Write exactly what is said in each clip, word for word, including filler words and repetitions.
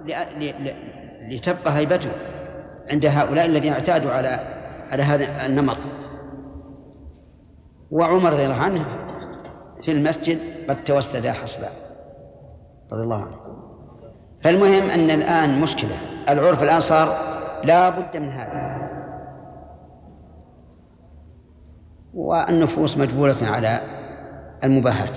لتبقى هيبته عند هؤلاء الذين اعتادوا على على هذا النمط. وعمر رضي الله عنه في المسجد قد توسد حصبا رضي الله عنه. فالمهم أن الآن مشكلة، العرف الآن صار لا بد من هذا، والنفوس مجبولة على المباحات.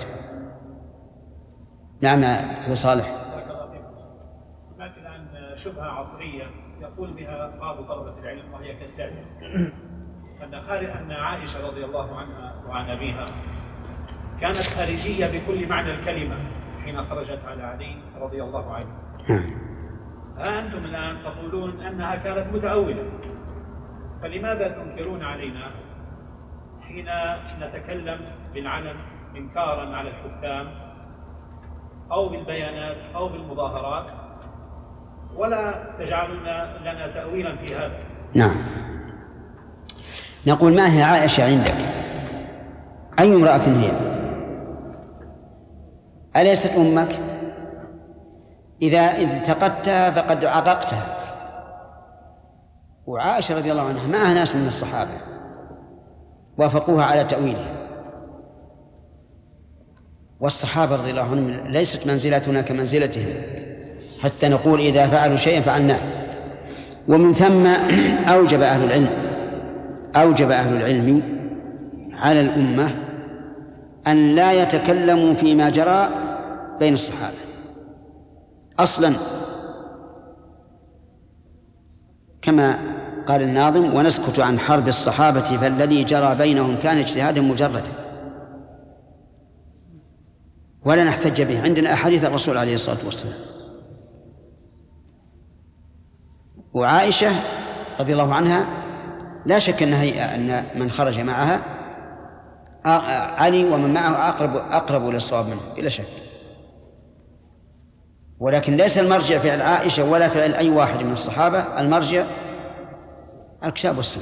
نعم أبو صالح. هناك الآن شبهة عصرية يقول بها بعض طلبة العلم وهي كالتالي: أن خارج أن عائشة رضي الله عنها وعن أبيها كانت خارجية بكل معنى الكلمة حين خرجت على علي رضي الله عنه. ها أنتم الآن تقولون أنها كانت متأولة، فلماذا تنكرون علينا حين نتكلم بالعلم إنكارا على الحكام أو بالبيانات أو بالمظاهرات، ولا تجعلون لنا تأويلا في هذا؟ نعم، نقول: ما هي عائشة عندك؟ أي امرأة هي؟ أليست أمك؟ إذا انتقدتها فقد عققتها. وعائشة رضي الله عنها معها ناس من الصحابة وافقوها على تأويلها، والصحابة رضي الله عنهم ليست منزلتنا كمنزلتهم حتى نقول إذا فعلوا شيئا فعلناه. ومن ثم أوجب أهل العلم أوجب أهل العلم على الأمة أن لا يتكلموا فيما جرى بين الصحابة أصلا، كما قال الناظم: ونسكت عن حرب الصحابة فالذي جرى بينهم كان اجتهادا مجردا. ولا نحتج به، عندنا أحاديث الرسول عليه الصلاة والسلام. وعائشة رضي الله عنها لا شك أنها أن من خرج معها علي ومن معه أقرب أقرب للصواب منه بلا شك، ولكن ليس المرجع فعل عائشة ولا فعل أي واحد من الصحابة، المرجع الكتاب والسنة.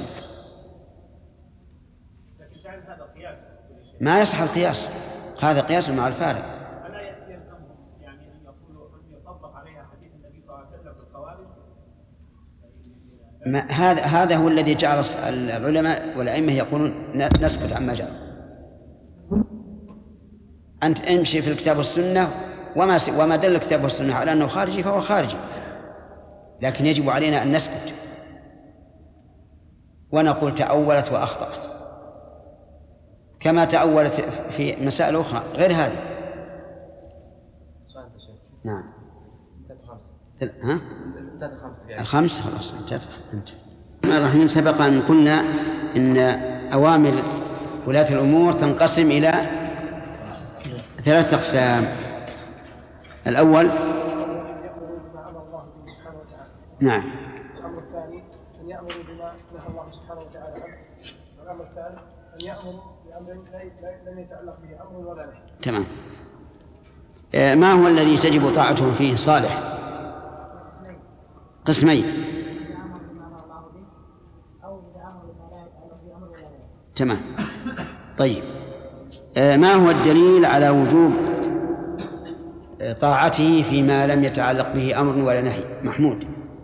ما يصح القياس، هذا قياس مع الفارق. ألا يلزمهم يعني أن يقولوا أن يطبق عليها حديث النبي صلى الله عليه وسلم بالخوارج؟ ما هذا هذا هو الذي جعل العلماء والأئمة يقولون نسكت عما جرى. أنت امشي في الكتاب والسنة، وما وما دل الكتاب والسنة على أنه خارجي فهو خارجي، لكن يجب علينا أن نسكت ونقول تأولت وأخطأت، كما تأولت في مسائل أخرى غير هذه. نعم. ها؟ الخمس خلاص انتهت. انت الرحيم. سبق أن قلنا إن أوامر ولاة الأمور تنقسم إلى ثلاثة أقسام. الأول نعم. الأمر الثاني أن يأمروا بما نهى الله سبحانه وتعالى عنه. والأمر الثالث أن يأمروا بأمر لم يتعلق به أمر ولا نهي. تمام. ما هو الذي تجب طاعته فيه صالح؟ قسمين. تمام. طيب، ما هو الدليل على وجوب طاعته فيما لم يتعلق به أمر ولا نهي؟ محمود.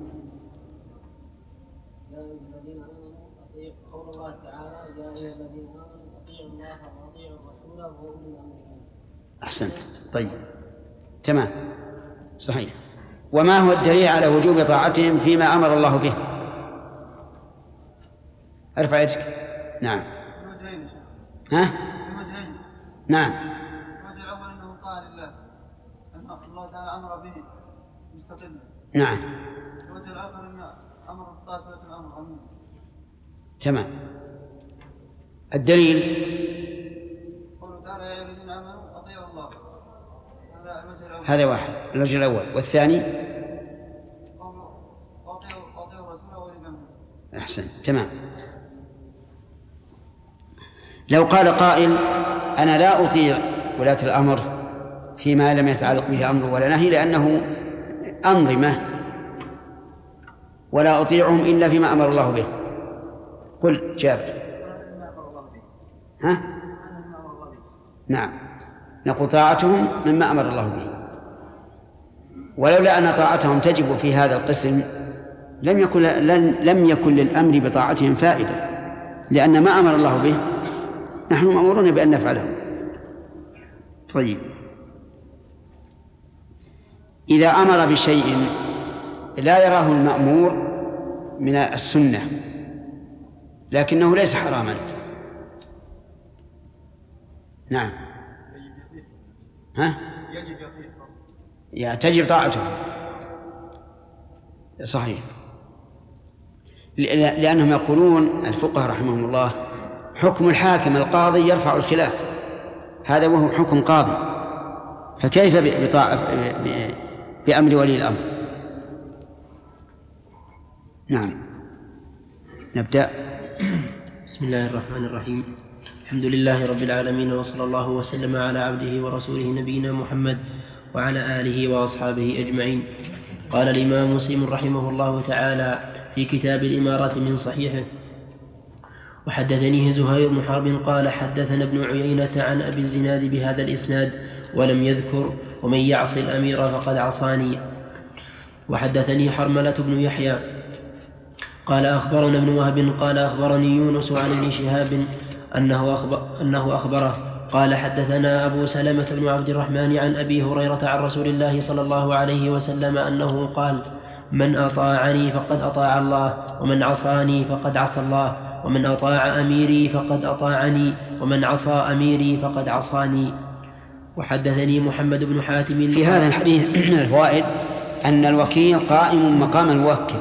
قول الله تعالى: يا أيها الذين آمنوا أطيعوا الله وأطيعوا الرسول وأولي الأمر منكم. أحسنت. طيب، تمام، صحيح. وما هو الدليل على وجوب طاعتهم فيما أمر الله به؟ ارفع يدك. نعم. ها؟ نعم. الوجه الأول أنه طاعة لله، أن الله تعالى أمر به مستقلا. نعم. الوجه الآخر أن أمر الطاعة الأمر عموما. تمام. الدليل قوله تعالى: يا أيها الذين آمنوا أطيعوا الله. هذا الوجه الأول. هذا واحد، الوجه الأول. والثاني قوله: أطيعوا أطيعوا الرسول وأولي الأمر. أحسن. تمام. لو قال قائل: أنا لا أطيع ولاة الأمر فيما لم يتعلق به أمر ولا نهي لأنه أنظمة، ولا أطيعهم إلا فيما أمر الله به، قل جابر. ها؟ نعم، نقول طاعتهم مما أمر الله به. ولولا أن طاعتهم تجب في هذا القسم لم يكن لم يكن للأمر بطاعتهم فائدة، لأن ما أمر الله به نحن مأمورون بأن نفعله. طيب، إذا أمر بشيء لا يراه المأمور من السنة لكنه ليس حراما، نعم، ها؟ يعني تجب طاعته، صحيح، لأنهم يقولون الفقهاء رحمهم الله حكم الحاكم القاضي يرفع الخلاف، هذا وهو حكم قاضي، فكيف بطاعة بأمر ولي الأمر؟ نعم، نبدأ. بسم الله الرحمن الرحيم. الحمد لله رب العالمين، وصلى الله وسلم على عبده ورسوله نبينا محمد وعلى آله وأصحابه أجمعين. قال الإمام مسلم رحمه الله تعالى في كتاب الإمارة من صحيحه: وحدثنيه زهير بن حرب قال حدثنا ابن عيينة عن أبي الزناد بهذا الإسناد ولم يذكر ومن يعص الأمير فقد عصاني. وحدثني حرملة بن يحيى قال أخبرنا ابن وهب قال أخبرني يونس عن ابن شهاب أنه, أخبر أنه أخبره قال حدثنا أبو سلمة بن عبد الرحمن عن أبي هريرة عن رسول الله صلى الله عليه وسلم أنه قال: من أطاعني فقد أطاع الله، ومن عصاني فقد عصى الله، ومن أطاع أميري فقد أطاعني، ومن عصى أميري فقد عصاني. وحدثني محمد بن حاتم. في هذا الحديث من الفوائد أن الوكيل قائم مقام الموكل،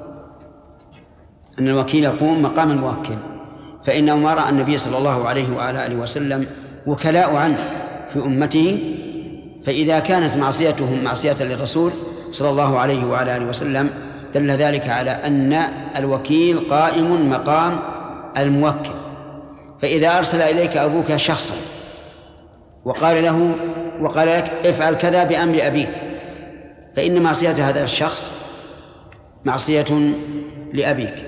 أن الوكيل يقوم مقام الموكل، فإنه ما رأى النبي صلى الله عليه وعلى آله وسلم وكلاء عنه في أمته، فإذا كانت معصيتهم معصية للرسول صلى الله عليه وعلى آله وسلم دل ذلك على أن الوكيل قائم مقام الموكل. فإذا أرسل إليك أبوك شخصا وقال له وقال لك افعل كذا بأمر أبيك، فإن معصية هذا الشخص معصية لأبيك.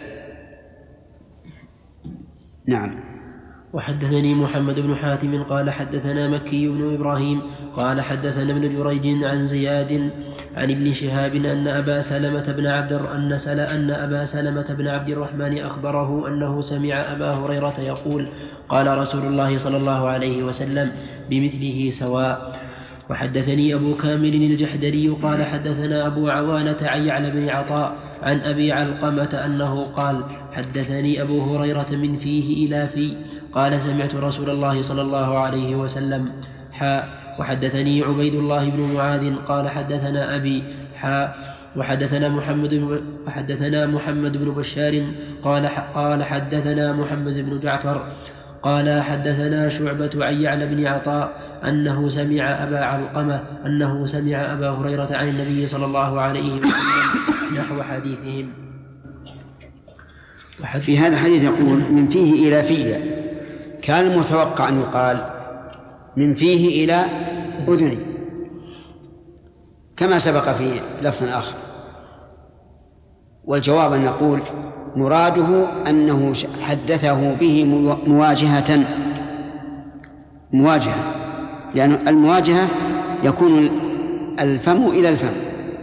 نعم. وحدثني محمد بن حاتم قال حدثنا مكي بن إبراهيم قال حدثنا ابن جريج عن زياد عن ابن شهاب أن أبا سلمة بن عبد أن سل أن أبا سلمة بن عبد الرحمن أخبره أنه سمع أبا هريرة يقول: قال رسول الله صلى الله عليه وسلم بمثله سواء. وحدثني أبو كامل الجحدري قال حدثنا أبو عوانة عن يعلى بن عطاء عن أبي علقمة أنه قال: حدثني أبو هريرة من فيه إلى في قال: سمعت رسول الله صلى الله عليه وسلم حاء. وحدثني عبيد الله بن معاذ قال حدثنا أبي حاء. وحدثنا محمد بن وحدثنا محمد بن بشار قال قال حدثنا محمد بن جعفر قال حدثنا شعبة عن يعلى بن عطاء أنه سمع أبا علقمة أنه سمع أبا هريرة عن النبي صلى الله عليه وسلم نحو حديثهم. في هذا الحديث يقول من فيه إلى فيه، كان المتوقع أن يقال من فيه إلى أذني كما سبق في لفظ آخر، والجواب أن نقول مراده أنه حدثه به مواجهة مواجهة لأن المواجهة يكون الفم إلى الفم.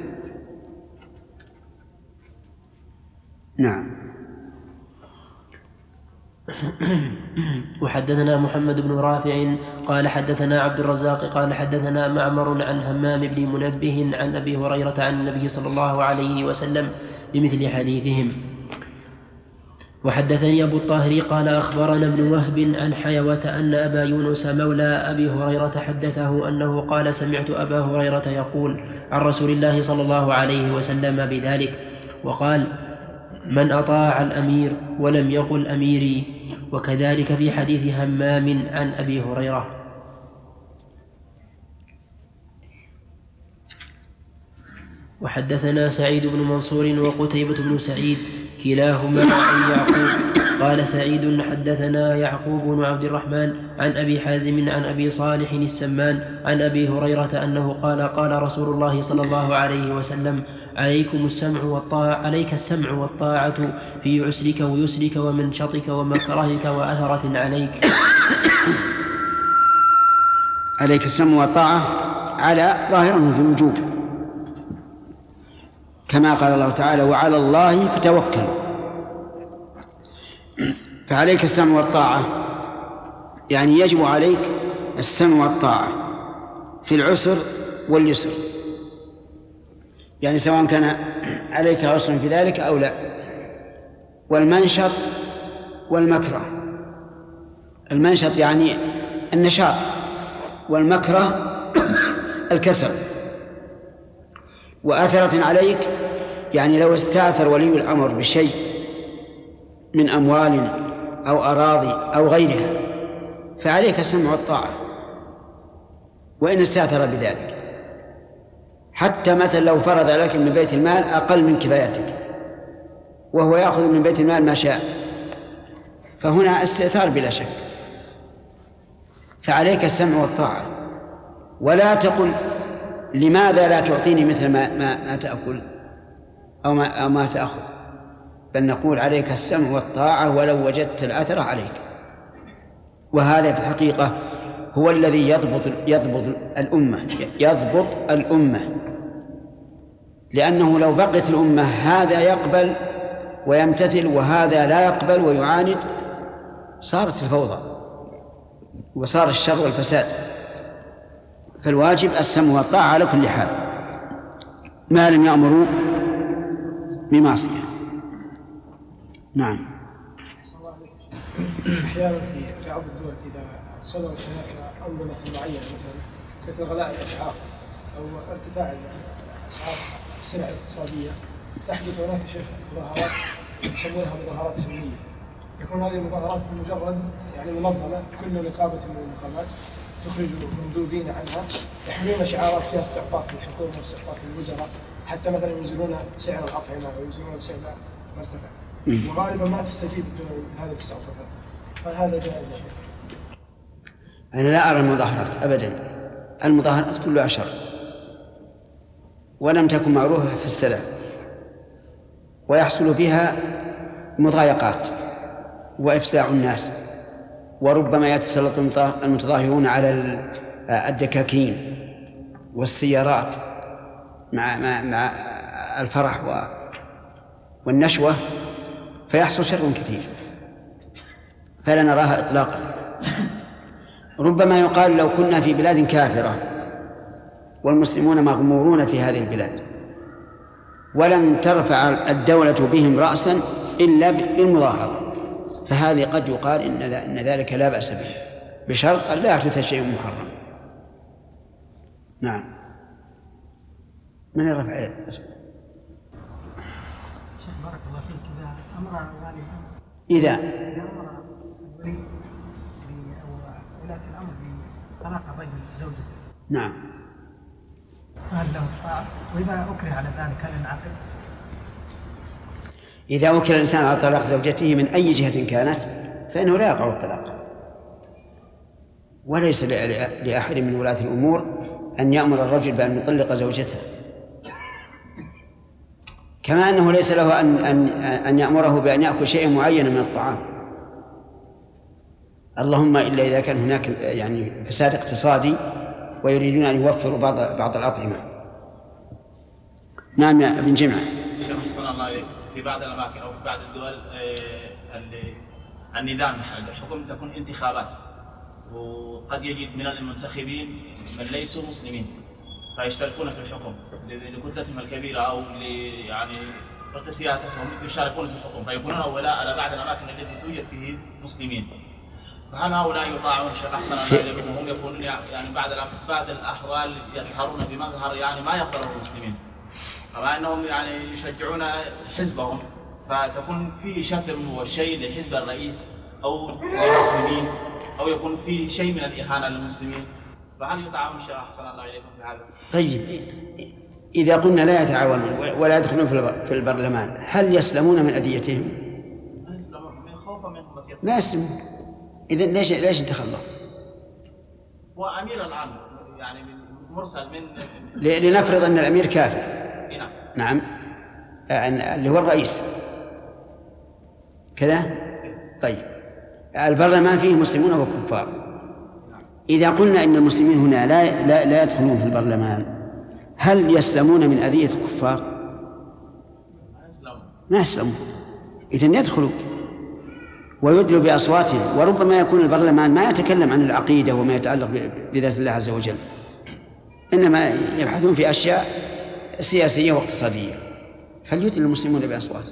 نعم. وحدثنا محمد بن رافع قال حدثنا عبد الرزاق قال حدثنا معمر عن همام بن منبه عن أبي هريرة عن النبي صلى الله عليه وسلم بمثل حديثهم. وحدثني أبو الطاهر قال أخبرنا ابن وهب عن حيوة أن أبا يونس مولى أبي هريرة حدثه أنه قال: سمعت أبا هريرة يقول عن رسول الله صلى الله عليه وسلم بذلك، وقال: من أطاع الأمير ولم يقل أميري. وكذلك في حديث همام عن أبي هريرة. وحدثنا سعيد بن منصور وقتيبة بن سعيد كلاهما عن يعقوب قال سعيد حدثنا يعقوب بن عبد الرحمن عن أبي حازم عن أبي صالح السمان عن أبي هريرة أنه قال: قال رسول الله صلى الله عليه وسلم: عليكم السمع والطاعة عليك السمع والطاعة في عسرك ويسرك ومنشطك ومكرهك وأثرة عليك. عليك السمع والطاعة على ظاهره في الوجوب، كما قال الله تعالى وعلى الله فتوكلوا. فعليك السمع والطاعة، يعني يجب عليك السمع والطاعة في العسر واليسر، يعني سواء كان عليك عسر في ذلك أو لا. والمنشط والمكره، المنشط يعني النشاط، والمكره الكسل. وأثرة عليك يعني لو استأثر ولي الأمر بشيء من أموال أو أراضي أو غيرها فعليك السمع والطاعة وإن استأثر بذلك، حتى مثلا لو فرض لك من بيت المال أقل من كفايتك وهو يأخذ من بيت المال ما شاء، فهنا استئثار بلا شك، فعليك السمع والطاعة. ولا تقل لماذا لا تعطيني مثل ما, ما, ما تأكل أو ما, أو ما تأخذ، بل نقول عليك السمع والطاعة ولو وجدت الأثر عليك. وهذا في الحقيقة هو الذي يضبط يضبط الأمة يضبط الأمة لأنه لو بقت الأمة هذا يقبل ويمتثل وهذا لا يقبل ويعاند صارت الفوضى وصار الشر والفساد. فالواجب السمع والطاعة على كل حال ما لم يأمروا بمعصية. نعم. أحيانا في بعض الدول إذا صدرت هناك أنظمة معينة مثلا مثل غلاء الأسعار أو ارتفاع أسعار السلع الاقتصادية تحدث هناك شيخ مظاهرات يسمونها مظاهرات سلمية. يكون هذه المظاهرات مجرد يعني منظمة كل نقابة من النقابات تخرج مندوبين عنها يحملون شعارات فيها استعطاف للحكومة واستعطاف للوزراء، حتى مثلا ينزلون سعر الأطعمة أو ينزلون سعر مرتفع، وغالبا ما تستجيب هذه الاستعطافات. هل هذا جائز يا شيخ؟ أنا لا أرى المظاهرات أبدا، المظاهرات كلها شر ولم تكن معروفة في السلف ويحصل بها مضايقات وإفساع الناس، وربما يتسلط المتظاهرون على الدكاكين والسيارات مع مع الفرح والنشوة فيحصل شر كثير، فلا نراها إطلاقا. ربما يقال لو كنا في بلاد كافرة والمسلمون مغمورون في هذه البلاد ولم ترفع الدولة بهم رأسا إلا بالمظاهرة، فهذه قد يقال إن ذلك لا بأس به بشرط أن لا يحدث شيء محرم. نعم. من يرفع يده؟ شيخ بارك الله فيك، إذا أمر والي إذا إذا أمر الولي أو ولاة الأمر بطلاق الرجل زوجته، نعم، فهل له الطاعة؟ وإذا أكره على ذلك هل ينعقد؟ إذا وكل الإنسان على طلاق زوجته من أي جهة كانت فإنه لا يقع الطلاق، وليس لأحد من ولاة الأمور أن يأمر الرجل بأن يطلق زوجته، كما أنه ليس له أن أن أن يأمره بأن يأكل شيئا معينا من الطعام، اللهم إلا إذا كان هناك يعني فساد اقتصادي ويريدون أن يوفروا بعض بعض الأطعمة. نعم يا ابن جمعة. شيخ صلى الله عليه في بعض الأماكن أو في بعض الدول النظام الحكم تكون انتخابات، وقد يجد من المنتخبين من ليسوا مسلمين فيشتركون في الحكم لكتلتهم الكبيرة أو يعني سياساتهم يشاركون في الحكم فيكونون هؤلاء على بعض الأماكن التي توجد فيه مسلمين، فهل هؤلاء يطاعون شيخ أحسن الله إليكم وهم يكونون يعني بعض بعض الأحوال يظهرون بمظهر يعني ما يقبله المسلمين، كما أنهم يعني يشجعون حزبهم فتكون في شتم وشيء لحزب الرئيس أو للمسلمين أو يكون في شيء من الإهانة للمسلمين، فهل يطاعون شيخ أحسن الله إليكم في هذا؟ طيب إذا قلنا لا يتعاونون ولا يدخلون في البرلمان هل يسلمون من أذيتهم؟ ما يسلمون من خوفا منهم بس ما يسلمون. إذن ليش ليش انتخبوا؟ وأمير الآن يعني مرسل من لنفرض أن الأمير كافر. نعم. نعم اللي هو الرئيس كذا. طيب البرلمان فيه مسلمون وكفار، إذا قلنا إن المسلمين هنا لا لا, لا يدخلون في البرلمان هل يسلمون من أذية الكفار؟ ما يسلمون، إذن يدخلوا ويدلوا بأصواتهم. وربما يكون البرلمان ما يتكلم عن العقيدة وما يتعلق بذات الله عز وجل، إنما يبحثون في أشياء سياسية واقتصادية، فليدل المسلمون بأصواتهم.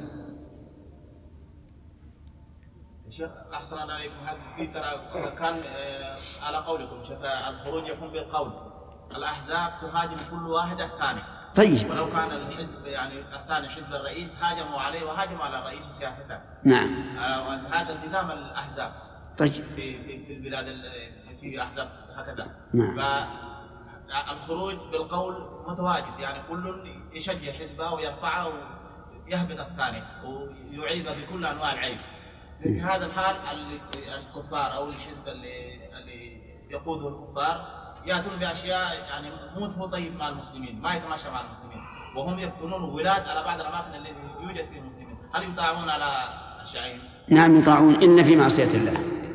شيخ أحسن عليكم، هذا في ترى كان على قولكم شيخ الخروج يكون بالقول، الأحزاب تهاجم كل واحد الثاني. طيب. ولو كان الحزب يعني الثاني حزب الرئيس هاجموا عليه وهاجموا على الرئيس وسياسته. نعم. هذا نظام الأحزاب. طيب. في في في البلاد في أحزاب هكذا. نعم. فالخروج بالقول متواجد، يعني كل يشجع حزبه ويرفعه ويهبط الثاني ويعيبه بكل أنواع العيب. في هذا الحال الكفار أو الحزب اللي اللي يقوده الكفار يأتون بأشياء يعني مو طيب مع المسلمين، ما يتماشى مع المسلمين، وهم يكونون ولاد على بعض الأماكن التي يوجد فيها المسلمين. هل يطاعون على أشياء؟ نعم يطاعون، إن في معصية الله.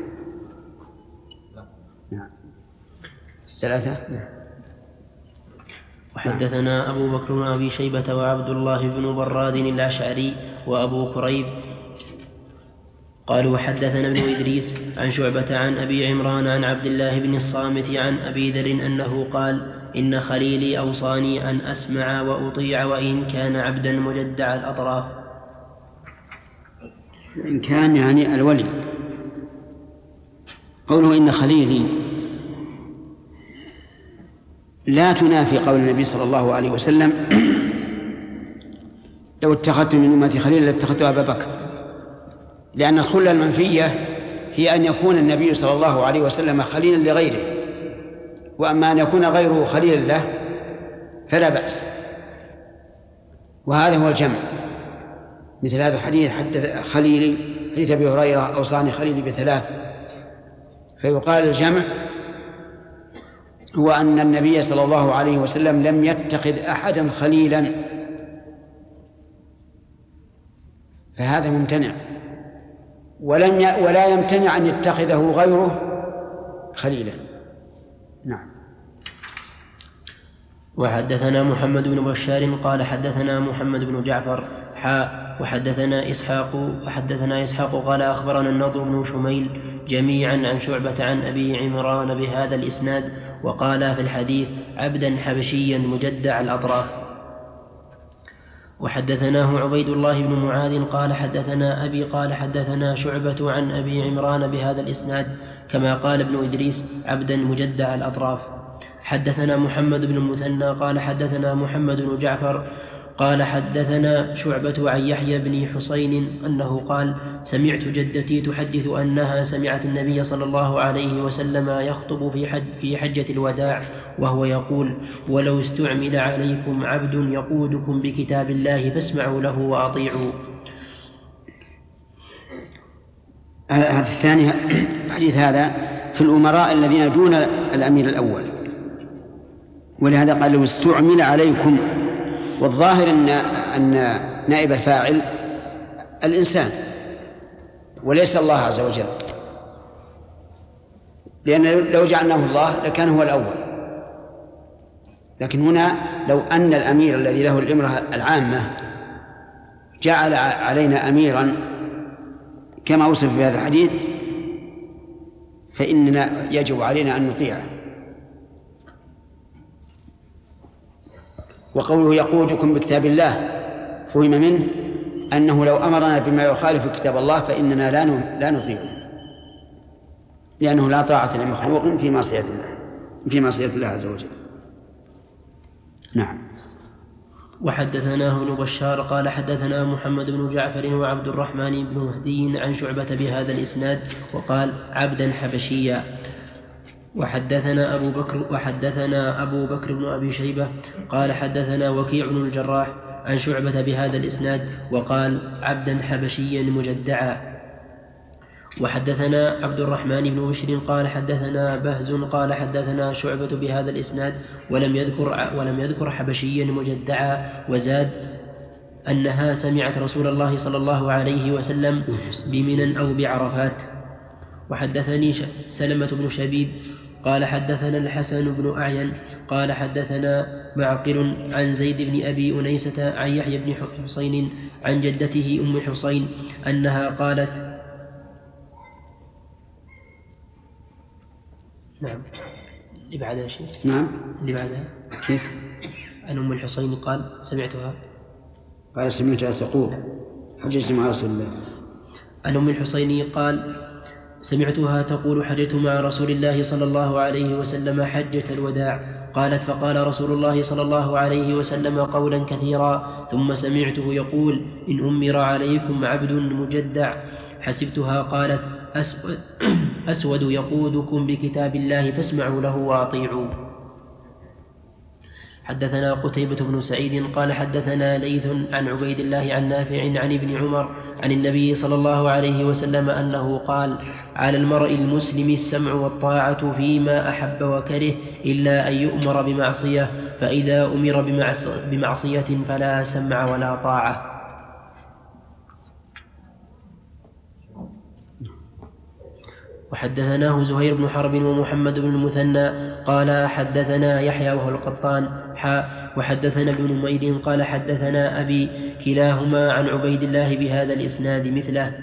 نعم. ثلاثة. وحدثنا أبو بكر بن أبي شيبة وعبد الله بن براد الأشعري وأبو كريب قالوا وحدثنا ابن إدريس عن شعبة عن أبي عمران عن عبد الله بن الصامت عن أبي ذر أنه قال إن خليلي أوصاني أن أسمع وأطيع وإن كان عبدا مجدع الأطراف. إن كان يعني الولي. قوله إن خليلي لا تنافي قول النبي صلى الله عليه وسلم لو اتخذت من أمتي خليلا لاتخذت أبا بكر، لأن الخلة المنفية هي أن يكون النبي صلى الله عليه وسلم خليلا لغيره، وأما أن يكون غيره خليلا له فلا بأس. وهذا هو الجمع، مثل هذا الحديث حدث خليلي حديث أبي هريرة أوصاني خليلي بثلاث، فيقال الجمع هو أن النبي صلى الله عليه وسلم لم يتخذ أحدا خليلا، فهذا ممتنع، ولم ي... ولا يمتنع أن يتخذه غيره خليلا. نعم. وحدثنا محمد بن بشار قال حدثنا محمد بن جعفر حاء وحدثنا إسحاق وحدثنا إسحاق قال أخبرنا النضر بن شميل جميعا عن شعبة عن أبي عمران بهذا الإسناد، وقال في الحديث عبدا حبشيا مجدع الأطراف. وحدثناه عبيد الله بن معاذ قال حدثنا أبي قال حدثنا شعبة عن أبي عمران بهذا الإسناد كما قال ابن إدريس عبدا مجدع الأطراف. حدثنا محمد بن المثنى قال حدثنا محمد بن جعفر قال حدثنا شعبة عن يحيى بن حسين أنه قال سمعت جدتي تحدث أنها سمعت النبي صلى الله عليه وسلم يخطب في حج في حجة الوداع وهو يقول ولو استعمل عليكم عبد يقودكم بكتاب الله فاسمعوا له وأطيعوا. هذا الثاني الحديث هذا في الأمراء الذين دون الأمير الأول، ولهذا قال لو استعمل عليكم، والظاهر أن أن نائب الفاعل الإنسان وليس الله عز وجل، لأن لو جعلناه الله لكان هو الأول. لكن هنا لو أن الأمير الذي له الإمرة العامة جعل علينا أميرا كما وصف في هذا الحديث فإننا يجب علينا أن نطيعه. وقوله يقودكم بكتاب الله فهم منه أنه لو أمرنا بما يخالف كتاب الله فإننا لا لا نطيعه، لأنه لا طاعة لمخلوق في معصية الله في معصية الله عز وجل. نعم. وحدثناه ابن بشار قال حدثنا محمد بن جعفر وعبد الرحمن بن مهدي عن شعبة بهذا الإسناد وقال عبدا حبشيا. وحدثنا أبو بكر وحدثنا أبو بكر بن أبي شيبة قال حدثنا وكيع بن الجراح عن شعبة بهذا الإسناد وقال عبدا حبشيا مجدعا. وحدثنا عبد الرحمن بن بشر قال حدثنا بهز قال حدثنا شعبة بهذا الإسناد ولم يذكر ولم يذكر حبشيا مجدعا، وزاد أنها سمعت رسول الله صلى الله عليه وسلم بمنى أو بعرفات. وحدثني سلمة بن شبيب قال حدثنا الحسن بن أعين قال حدثنا معقل عن زيد بن أبي أنيسة عن يحيى بن حسين عن جدته أم الحسين أنها قالت نعم اللي بعدها شيء نعم اللي بعدها كيف؟ عن أم الحسين قال سمعتها قال سمعتها تقول حججت مع رسول الله. عن أم الحسين قال سمعتها تقول حججت مع رسول الله صلى الله عليه وسلم حجة الوداع. قالت فقال رسول الله صلى الله عليه وسلم قولا كثيرا ثم سمعته يقول إن أمر عليكم عبد مجدع حسبتها قالت أسود, أسود يقودكم بكتاب الله فاسمعوا له وأطيعوا. حدثنا قتيبة بن سعيد قال حدثنا ليث عن عبيد الله عن نافع عن ابن عمر عن النبي صلى الله عليه وسلم أنه قال على المرء المسلم السمع والطاعة فيما أحب وكره إلا أن يؤمر بمعصية فإذا أمر بمعصية فلا سمع ولا طاعة. وحدثناه زهير بن حرب ومحمد بن المثنى قال حدثنا يحيى وهو القطان حاء وحدثنا ابن نمير قال حدثنا أبي كلاهما عن عبيد الله بهذا الإسناد مثله.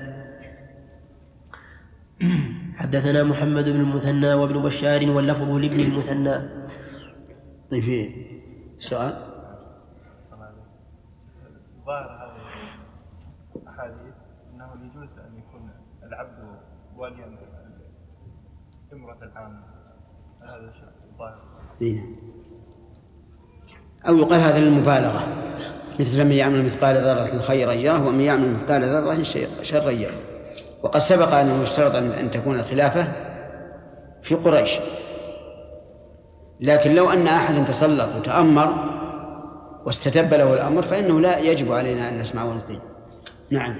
حدثنا محمد بن المثنى وابن بشار واللفظ لابن المثنى. طيب في سؤال؟ ظاهر هذه الأحاديث أنه يجوز أن يكون العبد واليا امرأة العام هذا شيء ظاهر. أو يقال هذا للمبالغة مثل من يعمل مثقال ذرة خيرا يره ومن يعمل مثقال ذرة شرا يره. وقد سبق أنه يشترط أن تكون الخلافة في قريش، لكن لو أن أحد تسلط وتأمر واستتب له الأمر فإنه لا يجب علينا أن نسمع ونطيع. نعم.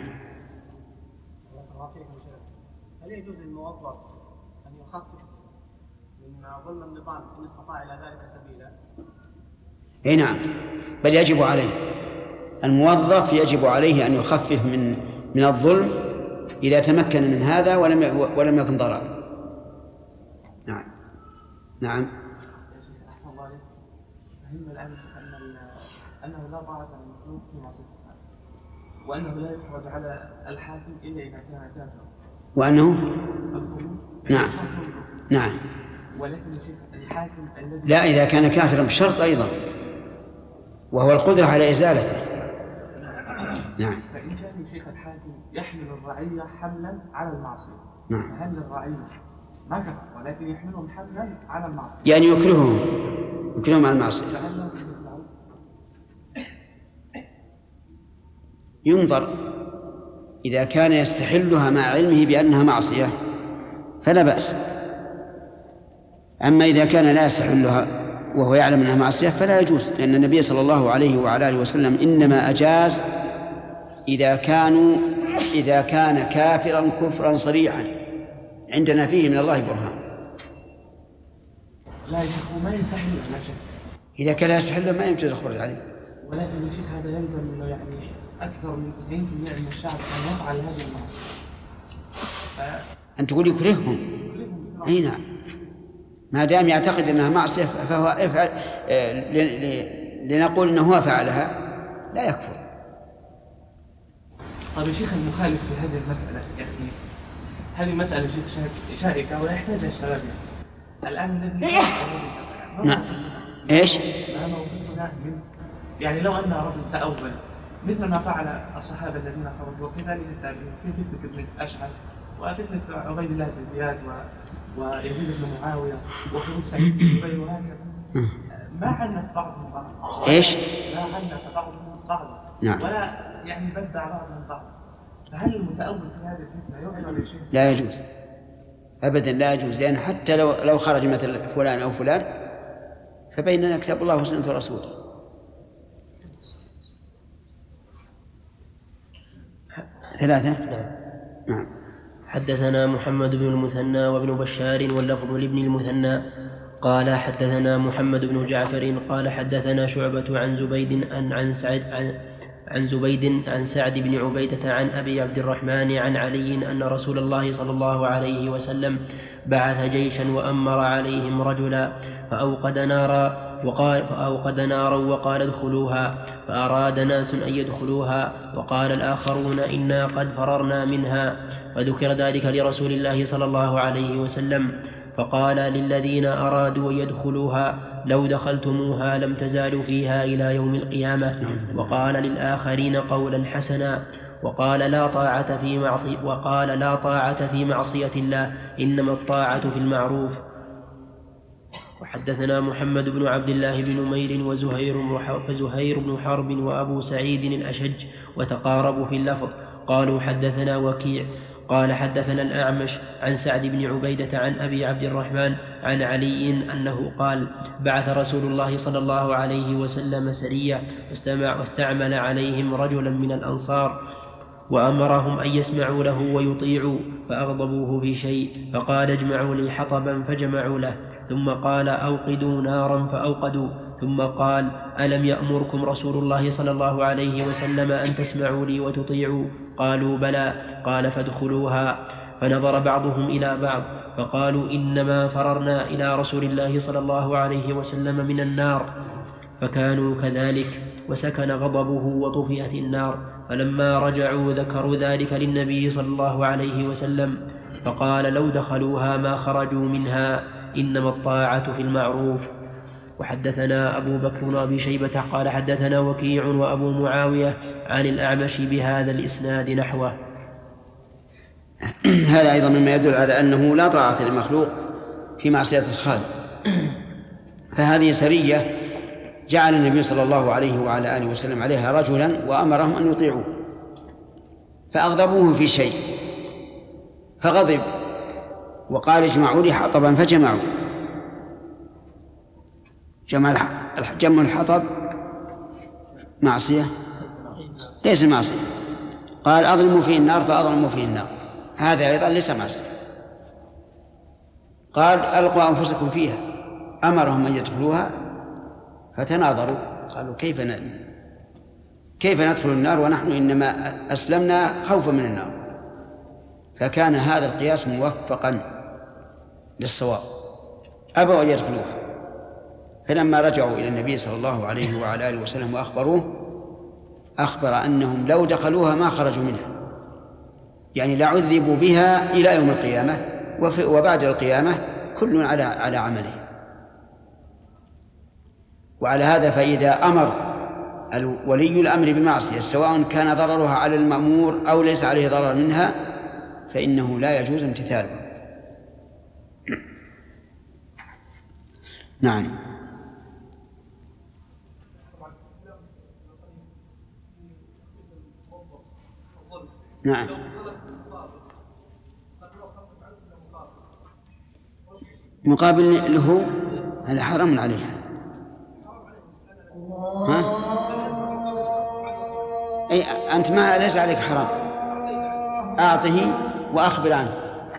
هل يجوز للموظف أن يخفف من ظلم النظام إن استطاع إلى ذلك سبيلا؟ أي نعم، بل يجب عليه الموظف يجب عليه أن يخفف من من الظلم إذا تمكن من هذا ولم ولم يكن ضررا. نعم نعم. أحسن الله عليك. فهمنا الآن أن أنه لا طاعة للمخلوق في معصية الله، وأنه لا يخرج على الحاكم إلا إذا كان كافرا. وأنه نعم نعم. ولكن الحاكم الذي لا إذا كان كافرا بشرط أيضا وهو القدرة على إزالته. نعم. فإن كان شيخ الحاكم يحمل الرعية حملا على المعصية، نعم. فهل الرعية ما كفر ولكن يحملهم حملا على المعصية، يعني يكرههم يكرههم على المعصية، ينظر إذا كان يستحلها مع علمه بأنها معصية فلا بأس، أما إذا كان لا يستحلها وهو يعلم أنها معصية فلا يجوز، لأن النبي صلى الله عليه وعلى آله وسلم إنما أجاز إذا كانوا إذا كان كافرا كفرا صريحا عندنا فيه من الله برهان. لا يا شيخ وما يستحل لا شك. إذا كان يستحل ما يمكن الخروج عليه. ولكن يا شيخ هذا يلزم منه يعني أكثر من تسعين بالمئة من الشعب أن يفعل هذه المعصية. ف... أن تقول يكرههم. أي نعم. ما دام يعتقد أنها معصية فهو افعل لنقول أنه هو فعلها لا يكفر. طيب يا شيخ المخالف في هذه المسألة يعني هذه المسألة شيخ شائكة ولا يحتاج الشباب الآن الذي نعم. إيش؟ ما موقفنا من يعني لو أن رجل تأول مثل ما فعل الصحابة الذين خرجوا وكذلك التابعين في فتنة ابن أشعث وفتنة عبيد الله بن زياد و... ويزيد بن معاوية وخروج سعيد بن جبير وهكذا ما عنف بعضهم بعض. إيش؟ ما عنف بعضهم بعض. نعم. ولا يعني بدع بعضهم بعض. فهل المتأول في هذه الفتنة يعمل شيء؟ لا يجوز أبدا لا يجوز، لأن حتى لو لو خرج مثل فلان أو فلان فبيننا كتاب الله وسنة رسوله. ثلاثة. نعم. حدثنا محمد بن المثنى وابن بشار واللفظ لابن المثنى قال حدثنا محمد بن جعفر قال حدثنا شعبة عن زبيد عن عن سعد عن, عن زبيد عن سعد بن عبيدة عن أبي عبد الرحمن عن علي أن رسول الله صلى الله عليه وسلم بعث جيشا وأمر عليهم رجلا فأوقد نارا وقال فأوقد نارا وقال ادخلوها، فأراد ناس أن يدخلوها وقال الآخرون إنا قد فررنا منها، فذكر ذلك لرسول الله صلى الله عليه وسلم، فقال للذين أرادوا يدخلوها لو دخلتموها لم تزالوا فيها إلى يوم القيامة. وقال للآخرين قولا حسنا، وقال لا طاعة في معصية وقال لا طاعة في معصية الله، إنما الطاعة في المعروف. وحدثنا محمد بن عبد الله بن نمير وزهير بن حرب وأبو سعيد الأشج وتقاربوا في اللفظ، قالوا حدثنا وكيع قال حدثنا الأعمش عن سعد بن عبيدة عن أبي عبد الرحمن عن علي أنه قال بعث رسول الله صلى الله عليه وسلم سرية واستعمل عليهم رجلا من الأنصار وأمرهم أن يسمعوا له ويطيعوا، فأغضبوه في شيء فقال اجمعوا لي حطبا فجمعوا له، ثم قال أوقدوا نارا فأوقدوا، ثم قال ألم يأمركم رسول الله صلى الله عليه وسلم أن تسمعوا لي وتطيعوا؟ قالوا بلى، قال فادخلوها. فنظر بعضهم إلى بعض فقالوا إنما فررنا إلى رسول الله صلى الله عليه وسلم من النار، فكانوا كذلك، وسكن غضبه وطفئت النار. فلما رجعوا ذكروا ذلك للنبي صلى الله عليه وسلم، فقال لو دخلوها ما خرجوا منها، إنما الطاعة في المعروف. وحدثنا أبو بكر وأبي شيبة قال حدثنا وكيع وأبو معاوية عن الأعمش بهذا الإسناد نحوه. هذا أيضا مما يدل على أنه لا طاعة للمخلوق في معصية الخالق. فهذه سرية جعل النبي صلى الله عليه وعلى آله وسلم عليها رجلا وأمرهم أن يطيعوه، فأغضبوه في شيء فغضب وقال اجمعوا لي حطبا فجمعوا. جمع جمع الحطب معصية؟ ليس معصية. قال أظلموا فيه النار فأظلموا فيه النار، هذا أيضا ليس معصية. قال ألقوا أنفسكم فيها، أمرهم أن يدخلوها فتناظروا قالوا كيف ن... كيف ندخل النار ونحن إنما أسلمنا خوفا من النار. فكان هذا القياس موفقا للصواب، أبوا أن يدخلوها. فلما رجعوا إلى النبي صلى الله عليه وعلى آله وسلم وأخبروه، أخبر أنهم لو دخلوها ما خرجوا منها، يعني لعذبوا بها إلى يوم القيامة، وبعد القيامة كل على على عمله. وعلى هذا فإذا أمر ولي الأمر بمعصية سواء كان ضررها على المأمور أو ليس عليه ضرر منها فإنه لا يجوز امتثاله. نعم. نعم. مقابل له هذا حرام عليها. ها؟ أي أنت ما ليس عليك حرام، أعطه وأخبر عنه،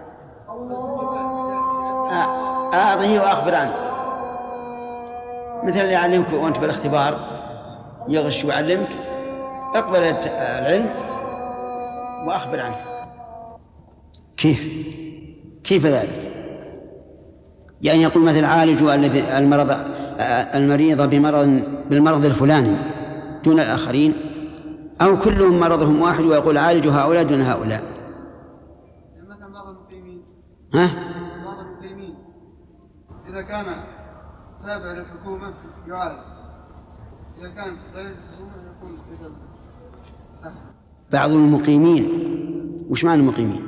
أعطه وأخبر عنه، مثل اللي يعلمك وأنت بالاختبار يغش ويعلمك، اقبل العلم وأخبر عنه. كيف كيف ذلك؟ يعني يقول مثل عالجوا الذي المرض المريض بمرض بالمرض الفلاني دون الآخرين، أو كلهم مرضهم واحد ويقول عالجوا هؤلاء دون هؤلاء. مثلا بعض المقيمين ها؟ بعض المقيمين إذا كان تابع للحكومة يعالج، إذا كان غير الحكومة يكون إذا بعض المقيمين. وش معنى المقيمين؟